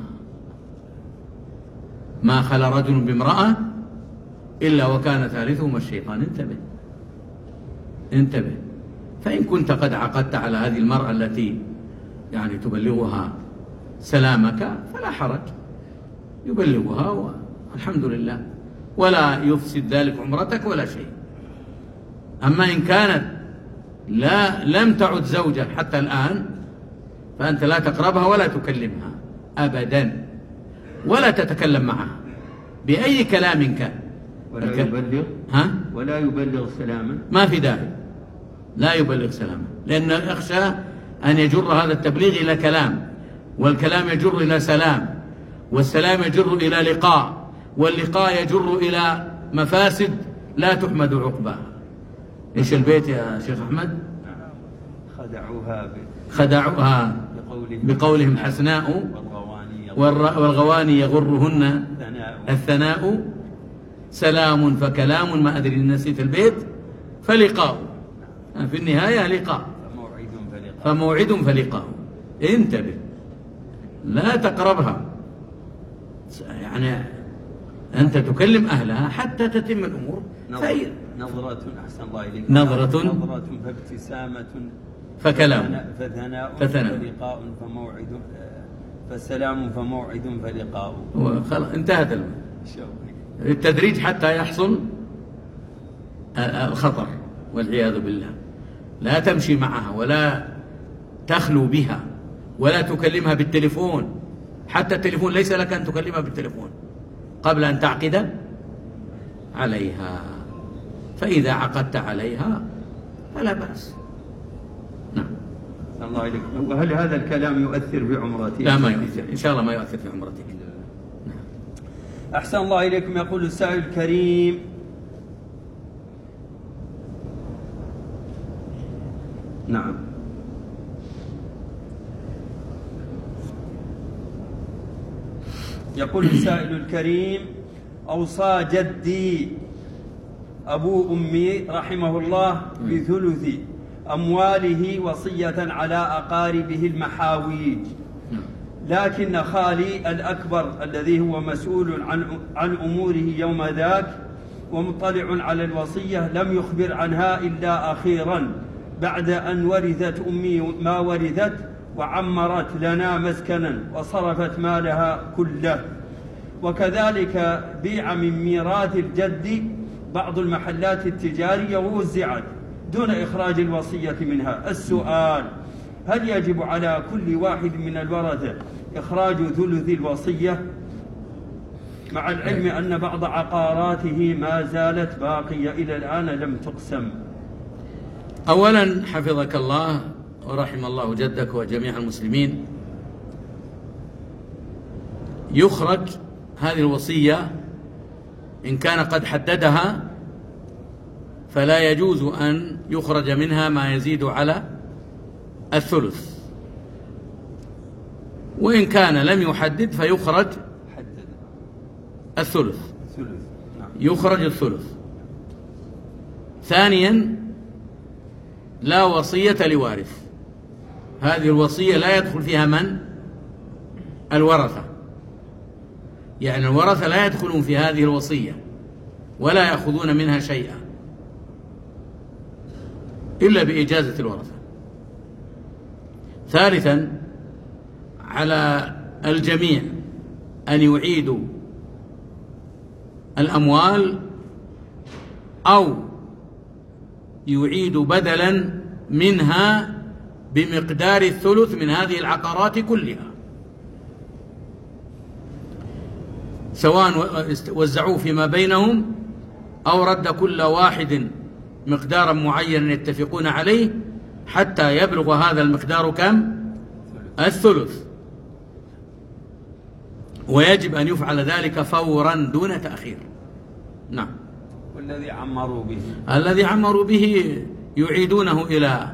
ما خلا رجل بامرأة إلا وكان ثالثهما الشيطان. انتبه انتبه. فإن كنت قد عقدت على هذه المرأة التي يعني تبلغها سلامك فلا حرج، يبلغها والحمد لله، ولا يفسد ذلك عمرتك ولا شيء. أما إن كانت لا لم تعد زوجة حتى الآن فأنت لا تقربها ولا تكلمها أبدا، ولا تتكلم معها بأي كلام كان. ولا يبلغ ها؟ ولا يبلغ سلاما، ما في داعي، لا يبلغ سلاما، لأن أخشى أن يجر هذا التبليغ إلى كلام، والكلام يجر إلى سلام، والسلام يجر إلى لقاء، واللقاء يجر إلى مفاسد لا تحمد عقباها. إيش البيت يا شيخ أحمد؟ خدعوها خدعوها بقولهم حسناء والغواني يغرهن الثناء، سلام فكلام، ما أدري نسيت البيت، فلقاء في النهاية لقاء، فموعد فلقاء. انتبه، لا تقربها، يعني أنت تكلم أهلها حتى تتم الأمور. نظرة, نظرة أحسن الله إليك، نظرة نظرة فابتسامة فكلام فثناء فثناء فلقاء فموعد فسلام فموعد فلقاء. خلاص انتهت التدريج حتى يحصل الخطر والعياذ بالله. لا تمشي معها ولا تخلو بها ولا تكلمها بالتليفون، حتى التليفون ليس لك أن تكلمها بالتليفون قبل أن تعقد عليها، فإذا عقدت عليها فلا بأس. نعم. الله عليك. وهل هذا الكلام يؤثر في عمرتك؟ لا ما يؤثر، إن شاء الله ما يؤثر في عمرتك. نعم. أحسن الله إليكم. يقول السائل الكريم: نعم، يقول السائل الكريم: أوصى جدي أبو أمي رحمه الله بثلث أمواله وصية على أقاربه المحاويج، لكن خالي الأكبر الذي هو مسؤول عن عن أموره يوم ذاك ومطلع على الوصية لم يخبر عنها إلا أخيرا بعد أن ورثت أمي ما ورثت وعمرت لنا مسكنا وصرفت مالها كله، وكذلك بيع من ميراث الجد بعض المحلات التجارية ووزعت دون إخراج الوصية منها. السؤال: هل يجب على كل واحد من الورثة إخراج ثلث الوصية مع العلم أن بعض عقاراته ما زالت باقية إلى الآن لم تقسم؟ أولا حفظك الله ورحم الله جدك وجميع المسلمين، يخرج هذه الوصية إن كان قد حددها، فلا يجوز أن يخرج منها ما يزيد على الثلث، وإن كان لم يحدد فيخرج الثلث، يخرج الثلث. ثانيا: لا وصية لوارث، هذه الوصية لا يدخل فيها من؟ الورثة، يعني الورثة لا يدخلون في هذه الوصية ولا يأخذون منها شيئا إلا بإجازة الورثة. ثالثا: على الجميع أن يعيدوا الأموال أو يعيدوا بدلا منها بمقدار الثلث من هذه العقارات كلها، سواء وزعوه فيما بينهم أو رد كل واحد مقدارا معينا يتفقون عليه حتى يبلغ هذا المقدار كم؟ الثلث. ويجب أن يفعل ذلك فورا دون تأخير. نعم. والذي عمروا به الذي عمروا به يعيدونه إلى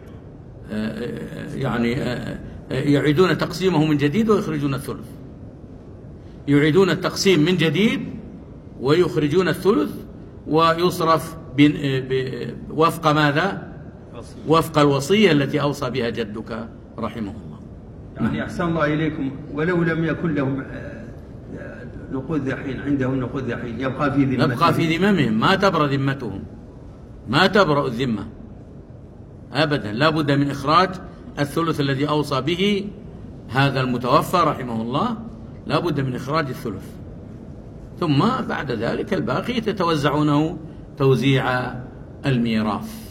يعني يعيدون تقسيمه من جديد ويخرجون الثلث، يعيدون التقسيم من جديد ويخرجون الثلث ويصرف وفق ماذا؟ وفق الوصية التي أوصى بها جدك رحمه الله. يعني أحسن الله إليكم، ولو لم يكن لهم نقود ذحين، عندهم نقود ذحين يبقى في ذمتهم، يبقى في ذممهم، ما تبرأ ذمتهم، ما تبرأ الذمة أبدا، لا بد من إخراج الثلث الذي أوصى به هذا المتوفى رحمه الله، لا بد من إخراج الثلث، ثم بعد ذلك الباقي تتوزعونه توزيع الميراث.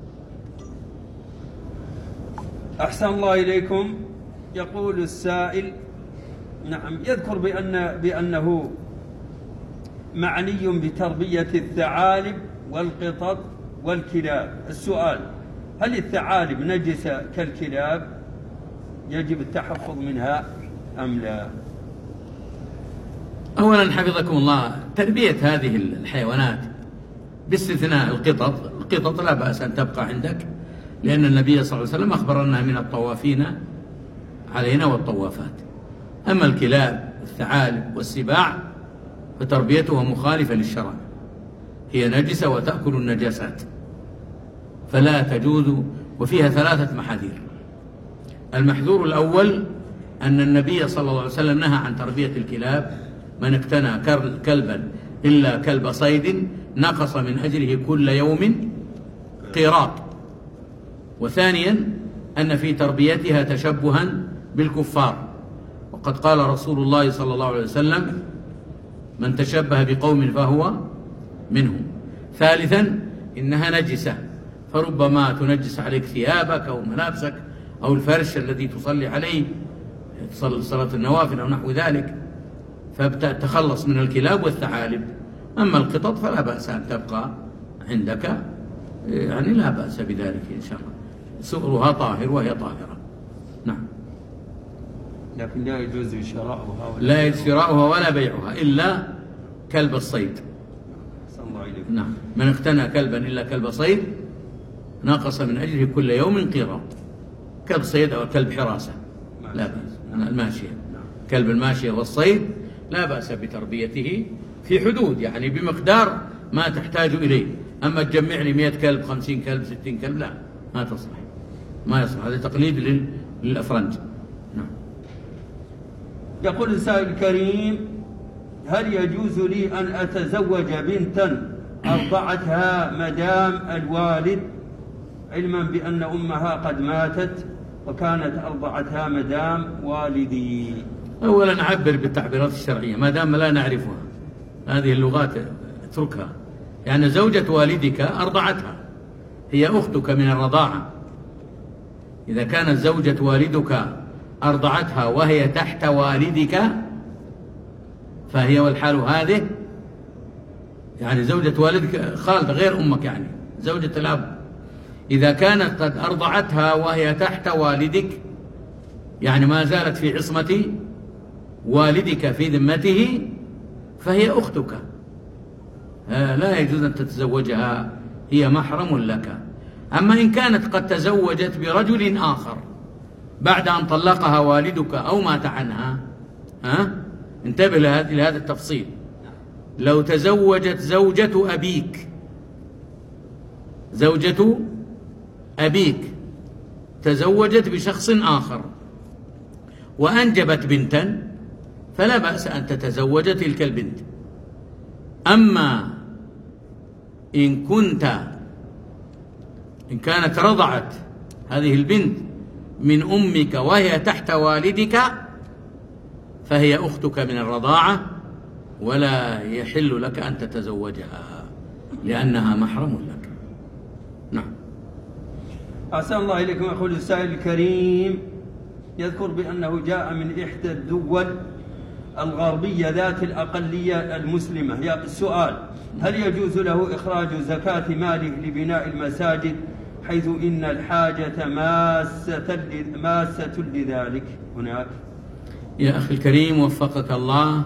أحسن الله إليكم. يقول السائل: نعم، يذكر بأن بأنه معني بتربية الثعالب والقطط والكلاب. السؤال: هل الثعالب نجسة كالكلاب يجب التحفظ منها أم لا؟ أولا حفظكم الله، تربية هذه الحيوانات باستثناء القطط، القطط لا بأس أن تبقى عندك، لأن النبي صلى الله عليه وسلم أخبر أنها من الطوافين علينا والطوافات. أما الكلاب والثعالب والسباع فتربيتها مخالفة للشرع، هي نجسة وتأكل النجاسات فلا تجوز، وفيها ثلاثة محاذير. المحذور الأول أن النبي صلى الله عليه وسلم نهى عن تربية الكلاب، من اقتنى كلبا إلا كلب صيد نقص من أجره كل يوم قيراط. وثانيا أن في تربيتها تشبها بالكفار، وقد قال رسول الله صلى الله عليه وسلم: من تشبه بقوم فهو منهم. ثالثا إنها نجسة، فربما تنجس عليك ثيابك أو ملابسك أو الفرش الذي تصلي عليه تصلي صلاة النوافل أو نحو ذلك، فبتتخلص من الكلاب والثعالب. أما القطط فلا بأس أن تبقى عندك، يعني لا بأس بذلك إن شاء الله، سؤرها طاهر وهي طاهرة. نعم. لكن لا يجوز شراؤها ولا لا يجوز شراؤها ولا بيعها إلا كلب الصيد. نعم. من اقتنى كلبا إلا كلب صيد نقص من أجره كل يوم قيراط. كلب صيد أو كلب حراسة لا بأس، الماشية، كلب الماشية والصيد لا بأس بتربيته في حدود، يعني بمقدار ما تحتاج إليه. أما تجمع لي مئة كلب، خمسين كلب، ستين كلب، لا، ما تصلح، ما يصلح، هذا تقليد للأفرنج. نعم. يقول السائل الكريم: هل يجوز لي أن أتزوج بنتا أرضعتها مدام الوالد، علما بأن أمها قد ماتت وكانت أرضعتها مدام والدي؟ أولا عبر بالتعبيرات الشرعية، ما دام لا نعرفها هذه اللغات اتركها. يعني زوجة والدك أرضعتها، هي أختك من الرضاعة. إذا كانت زوجة والدك أرضعتها وهي تحت والدك فهي والحال هذه، يعني زوجة والدك خالد غير أمك، يعني زوجة الأب. إذا كانت قد أرضعتها وهي تحت والدك، يعني ما زالت في عصمة والدك في ذمته، فهي أختك، لا يجوز أن تتزوجها، هي محرم لك. أما إن كانت قد تزوجت برجل آخر بعد أن طلقها والدك أو مات عنها، ها؟ انتبه لهذا التفصيل. لو تزوجت زوجة أبيك، زوجة أبيك تزوجت بشخص آخر وأنجبت بنتا، فلا بأس أن تتزوج تلك البنت. أما إن كنت إن كانت رضعت هذه البنت من أمك وهي تحت والدك فهي أختك من الرضاعة، ولا يحل لك أن تتزوجها لأنها محرم لك. نعم. أحسن الله إليكم. يقول السائل الكريم يذكر بأنه جاء من إحدى الدول الغربية ذات الأقلية المسلمة. السؤال: هل يجوز له إخراج زكاة ماله لبناء المساجد حيث إن الحاجة ماسة ماسة لذلك هناك؟ يا أخي الكريم وفقك الله،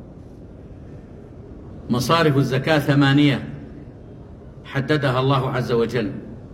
مصارف الزكاة ثمانية حددها الله عز وجل: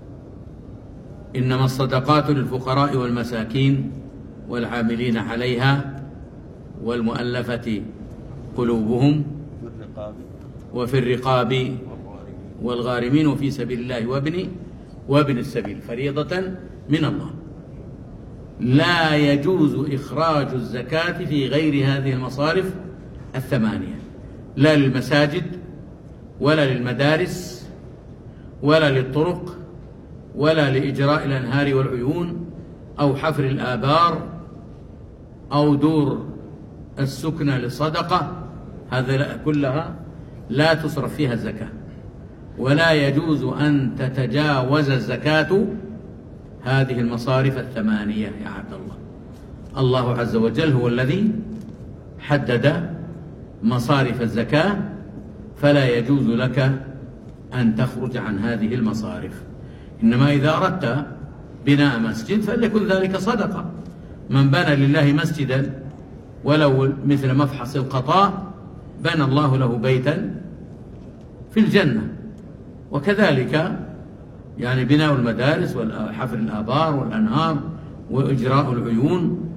إنما الصدقات للفقراء والمساكين والعاملين عليها والمؤلفة قلوبهم وفي الرقاب والغارمين وفي سبيل الله وابن وابن السبيل فريضة من الله. لا يجوز إخراج الزكاة في غير هذه المصارف الثمانية، لا للمساجد ولا للمدارس ولا للطرق ولا لإجراء الأنهار والعيون أو حفر الآبار أو دور السكنة للصدقة، هذا كلها لا تصرف فيها الزكاة. ولا يجوز أن تتجاوز الزكاة هذه المصارف الثمانية يا عبد الله. الله عز وجل هو الذي حدد مصارف الزكاة، فلا يجوز لك أن تخرج عن هذه المصارف. إنما إذا أردت بناء مسجد فليكن ذلك صدقة. من بنى لله مسجدا ولو مثل مفحص القطاء بنى الله له بيتا في الجنة. وكذلك يعني بناء المدارس وحفر الآبار والأنهار وإجراء العيون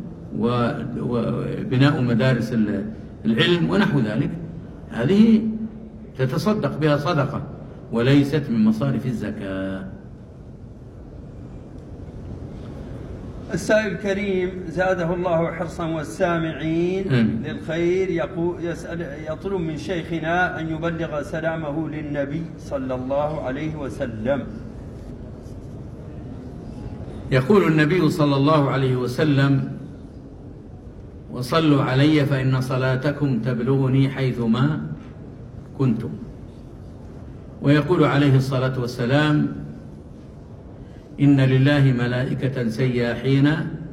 وبناء مدارس العلم ونحو ذلك، هذه تتصدق بها صدقة وليست من مصارف الزكاة. السائل الكريم زاده الله حرصا والسامعين آمين. للخير يقول يسأل يطلب من شيخنا أن يبلغ سلامه للنبي صلى الله عليه وسلم. يقول النبي صلى الله عليه وسلم: وصلوا علي فإن صلاتكم تبلغني حيثما كنتم. ويقول عليه الصلاة والسلام: إن لله ملائكة سياحين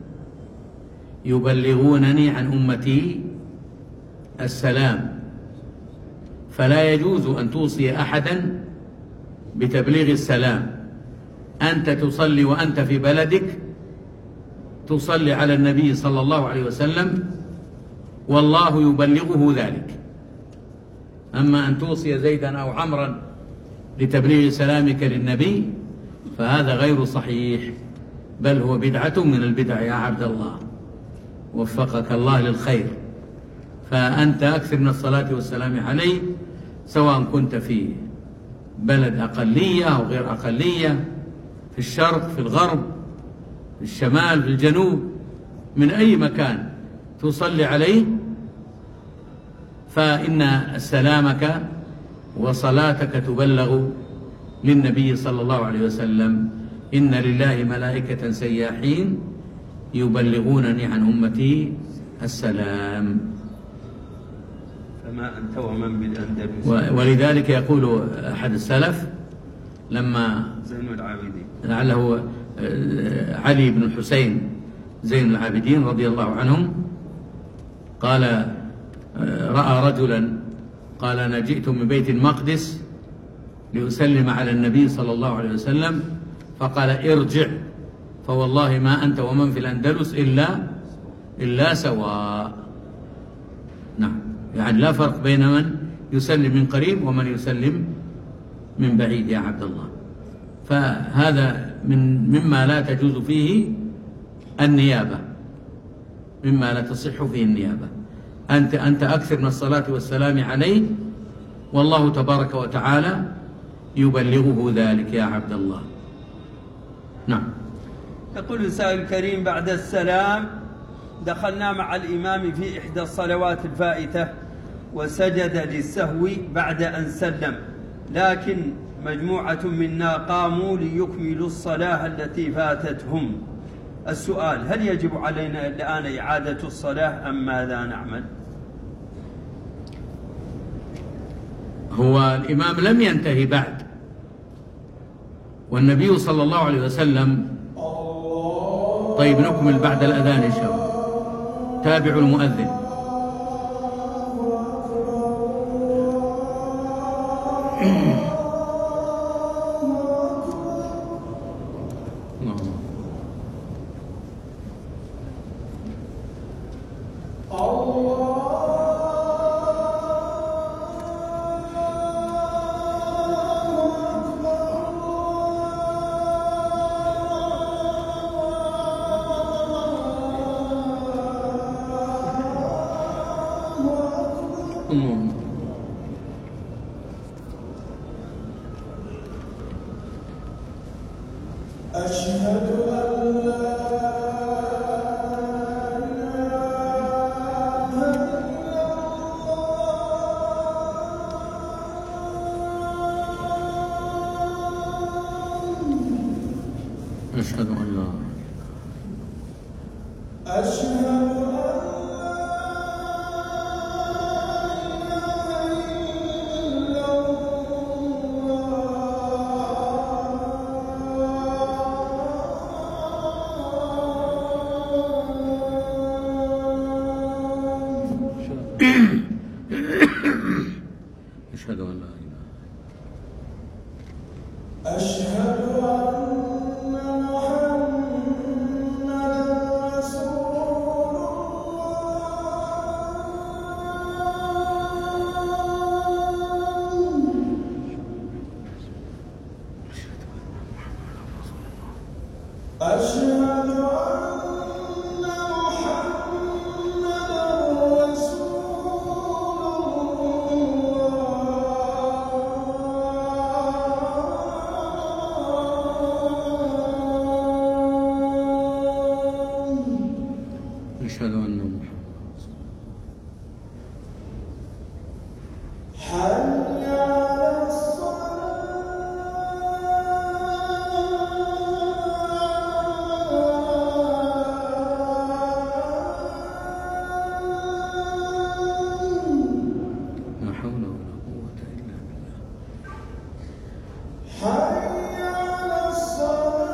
يبلغونني عن أمتي السلام، فلا يجوز أن توصي أحدا بتبليغ السلام. أنت تصلي وأنت في بلدك تصلي على النبي صلى الله عليه وسلم والله يبلغه ذلك. أما أن توصي زيدا أو عمرا لتبليغ سلامك للنبي فهذا غير صحيح، بل هو بدعة من البدع يا عبد الله، وفقك الله للخير. فأنت أكثر من الصلاة والسلام عليه، سواء كنت في بلد أقلية أو غير أقلية، في الشرق في الغرب في الشمال في الجنوب، من أي مكان تصلي عليه فإن سلامك وصلاتك تبلغ للنبي صلى الله عليه وسلم. إن لله ملائكة سياحين يبلغونني عن أمتي السلام. فما أنت ومن بالأندلس. ولذلك يقول أحد السلف لما زين العابدين لعله علي بن الحسين زين العابدين رضي الله عنهم قال: رأى رجلا قال: أنا جئت من بيت المقدس لأسلم على النبي صلى الله عليه وسلم، فقال: ارجع فوالله ما أنت ومن في الأندلس إلا إلا سواء. نعم، يعني لا فرق بين من يسلم من قريب ومن يسلم من بعيد يا عبد الله. فهذا من مما لا تجوز فيه النيابة، مما لا تصح فيه النيابة. أنت أنت أكثر من الصلاة والسلام عليه، والله تبارك وتعالى يبلغه ذلك يا عبد الله. نعم. يقول السائل الكريم: بعد السلام دخلنا مع الإمام في إحدى الصلوات الفائتة وسجد للسهو بعد أن سلم، لكن مجموعة منا قاموا ليكملوا الصلاة التي فاتتهم. السؤال: هل يجب علينا الآن إعادة الصلاة أم ماذا نعمل؟ هو الإمام لم ينتهي بعد، والنبي صلى الله عليه وسلم طيب نكمل بعد الأذان إن شاء الله. تابعوا المؤذن. أشهد أن لا أشهد أشهد أن لا إله أشهد أشهد أن محمد حي على الصلاة. لا حول ولا قوة إلا بالله. حي على الصلاة.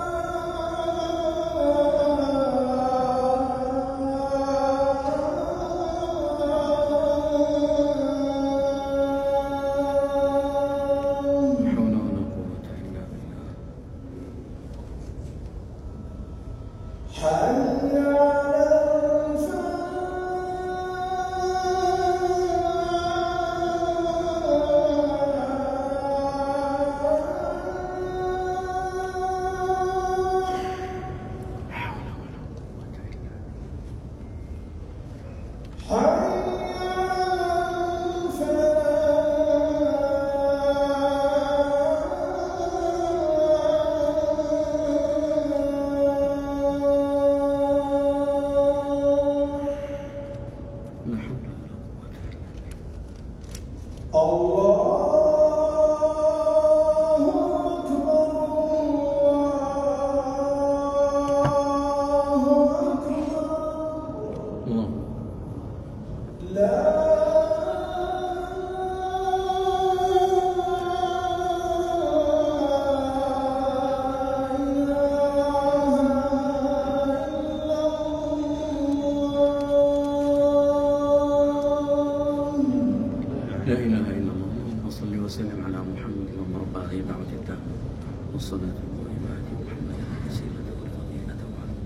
لا إله إلا الله. اللهم صل وسلم على محمد اللهم رب هذه الدعوة التامة والصلاة القائمة آت محمدا الوسيلة والفضيلة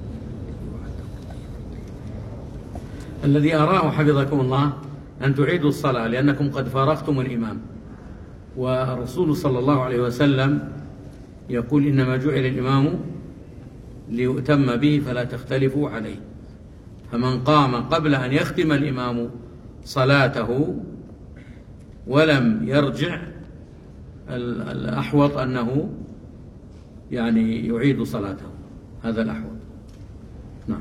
وعلى الذي أراه حفظكم الله أن تعيدوا الصلاة لأنكم قد فارقتم الإمام، والرسول صلى الله عليه وسلم يقول إنما جعل الإمام ليؤتم به فلا تختلفوا عليه، فمن قام قبل أن يختم الإمام صلاته ولم يرجع الأحوط أنه يعني يعيد صلاته، هذا الأحوط. نعم.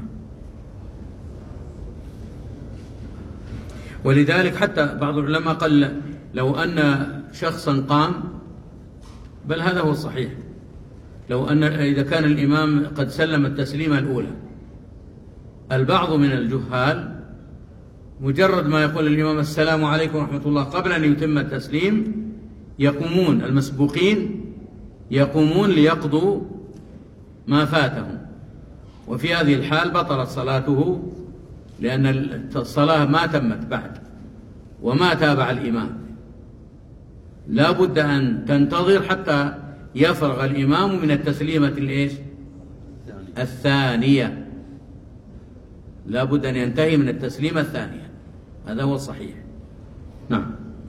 ولذلك حتى بعض العلماء قال لو أن شخصا قام، بل هذا هو الصحيح، لو أن إذا كان الإمام قد سلم التسليمة الأولى، البعض من الجهال مجرد ما يقول الإمام السلام عليكم ورحمة الله قبل أن يتم التسليم يقومون، المسبوقين يقومون ليقضوا ما فاتهم، وفي هذه الحال بطلت صلاته، لأن الصلاة ما تمت بعد وما تابع الإمام. لا بد أن تنتظر حتى يفرغ الإمام من التسليمة الإيش؟ الثانية. لا بد أن ينتهي من التسليمة الثانية، هذا هو الصحيح. نعم.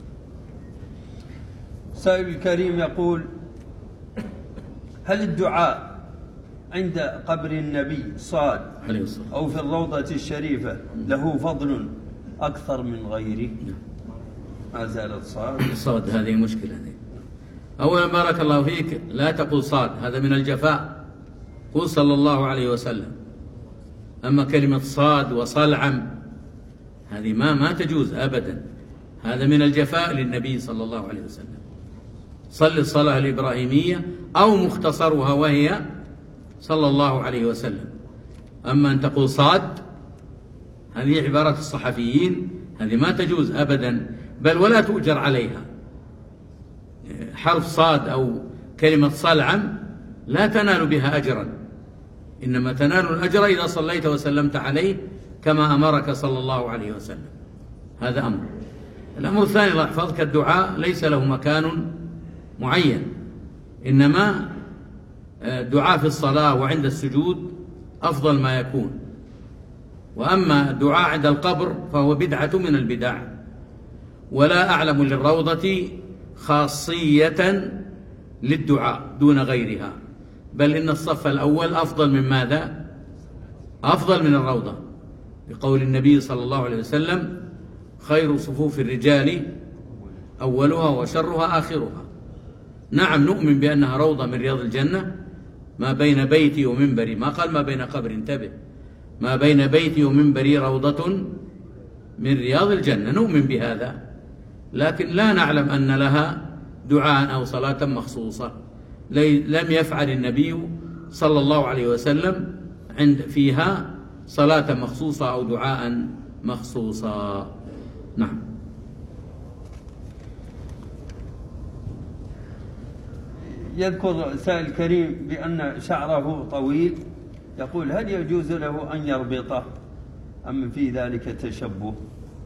سائل الكريم يقول: هل الدعاء عند قبر النبي صاد أو في الروضة الشريفة له فضل أكثر من غيره؟ ما زالت صاد. صاد هذه مشكلة دي. أولا بارك الله فيك، لا تقل صاد، هذا من الجفاء، قل صلى الله عليه وسلم. أما كلمة صاد وصلعم هذه ما ما تجوز أبدا، هذا من الجفاء للنبي صلى الله عليه وسلم. صل الصلاة الإبراهيمية أو مختصرها وهي صلى الله عليه وسلم. أما أن تقول صاد هذه عبارة الصحفيين، هذه ما تجوز أبدا، بل ولا تؤجر عليها. حرف صاد أو كلمة صلعم لا تنال بها أجرا، إنما تنال الأجر إذا صليت وسلمت عليه كما أمرك صلى الله عليه وسلم. هذا أمر. الأمر الثاني، الله يحفظك، الدعاء ليس له مكان معين، إنما دعاء في الصلاة وعند السجود أفضل ما يكون. وأما الدعاء عند القبر فهو بدعة من البدع، ولا أعلم للروضة خاصية للدعاء دون غيرها، بل إن الصف الأول أفضل من ماذا؟ أفضل من الروضة، بقول النبي صلى الله عليه وسلم: خير صفوف الرجال أولها وشرها آخرها. نعم، نؤمن بأنها روضة من رياض الجنة، ما بين بيتي ومنبري، ما قال ما بين قبر، انتبه، ما بين بيتي ومنبري روضة من رياض الجنة، نؤمن بهذا، لكن لا نعلم أن لها دعاء أو صلاة مخصوصة. لم يفعل النبي صلى الله عليه وسلم عند فيها صلاة مخصوصة أو دعاء مخصوصا. نعم. يذكر سائل كريم بأن شعره طويل، يقول: هل يجوز له أن يربطه أم في ذلك تشبه؟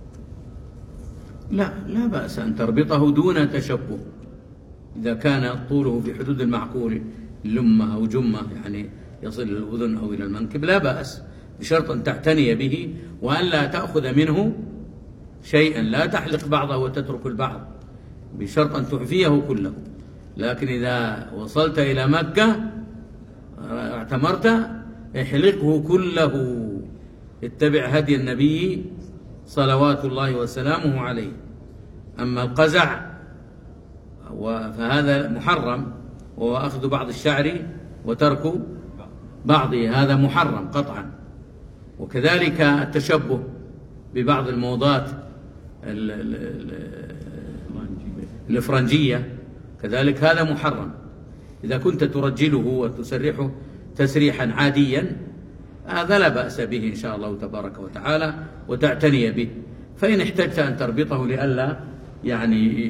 لا، لا بأس أن تربطه دون تشبه، إذا كان طوله في حدود المعقول، لمة أو جمة يعني يصل إلى الأذن أو إلى المنكب، لا بأس، بشرط أن تعتني به وأن لا تأخذ منه شيئا، لا تحلق بعضه وتترك البعض، بشرط أن تعفيه كله. لكن إذا وصلت إلى مكة اعتمرت احلقه كله، اتبع هدي النبي صلوات الله وسلامه عليه. أما القزع فهذا محرم، وهو أخذ بعض الشعر وترك بعضه، هذا محرم قطعا. وكذلك التشبه ببعض الموضات الإفرنجية كذلك هذا محرم. إذا كنت ترجله وتسرحه تسريحا عاديا هذا لا بأس به إن شاء الله تبارك وتعالى، وتعتني به. فإن احتجت أن تربطه لئلا يعني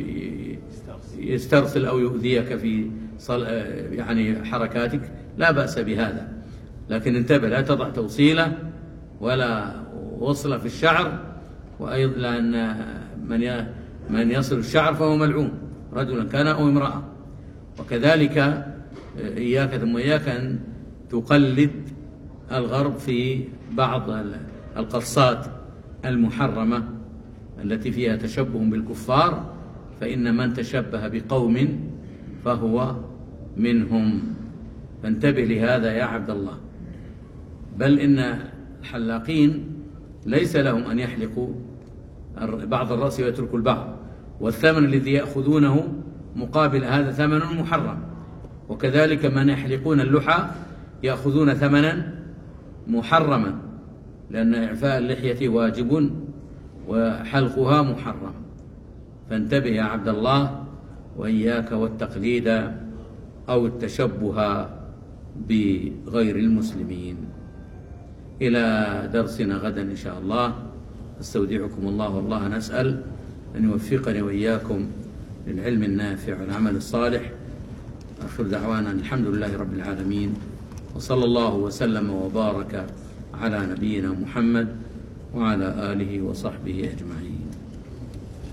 يسترسل أو يؤذيك في يعني حركاتك لا بأس بهذا، لكن انتبه لا تضع توصيلة ولا وصلة في الشعر، وأيضا لأن من من يصل الشعر فهو ملعون، رجلا كان أو امرأة. وكذلك إياك ثم إياك أن تقلد الغرب في بعض القصات المحرمة التي فيها تشبه بالكفار، فإن من تشبه بقوم فهو منهم، فانتبه لهذا يا عبد الله. بل إن الحلاقين ليس لهم أن يحلقوا بعض الرأس ويتركوا البعض، والثمن الذي يأخذونه مقابل هذا ثمن محرم. وكذلك من يحلقون اللحى يأخذون ثمنا محرما، لأن إعفاء اللحية واجب وحلقها محرم. فانتبه يا عبد الله، وإياك والتقليد أو التشبه بغير المسلمين. إلى درسنا غدا إن شاء الله، استودعكم الله، والله نسأل أن يوفقني وإياكم للعلم النافع والعمل الصالح. آخر دعوانا الحمد لله رب العالمين، وصلى الله وسلم وبارك على نبينا محمد وعلى آله وصحبه أجمعين.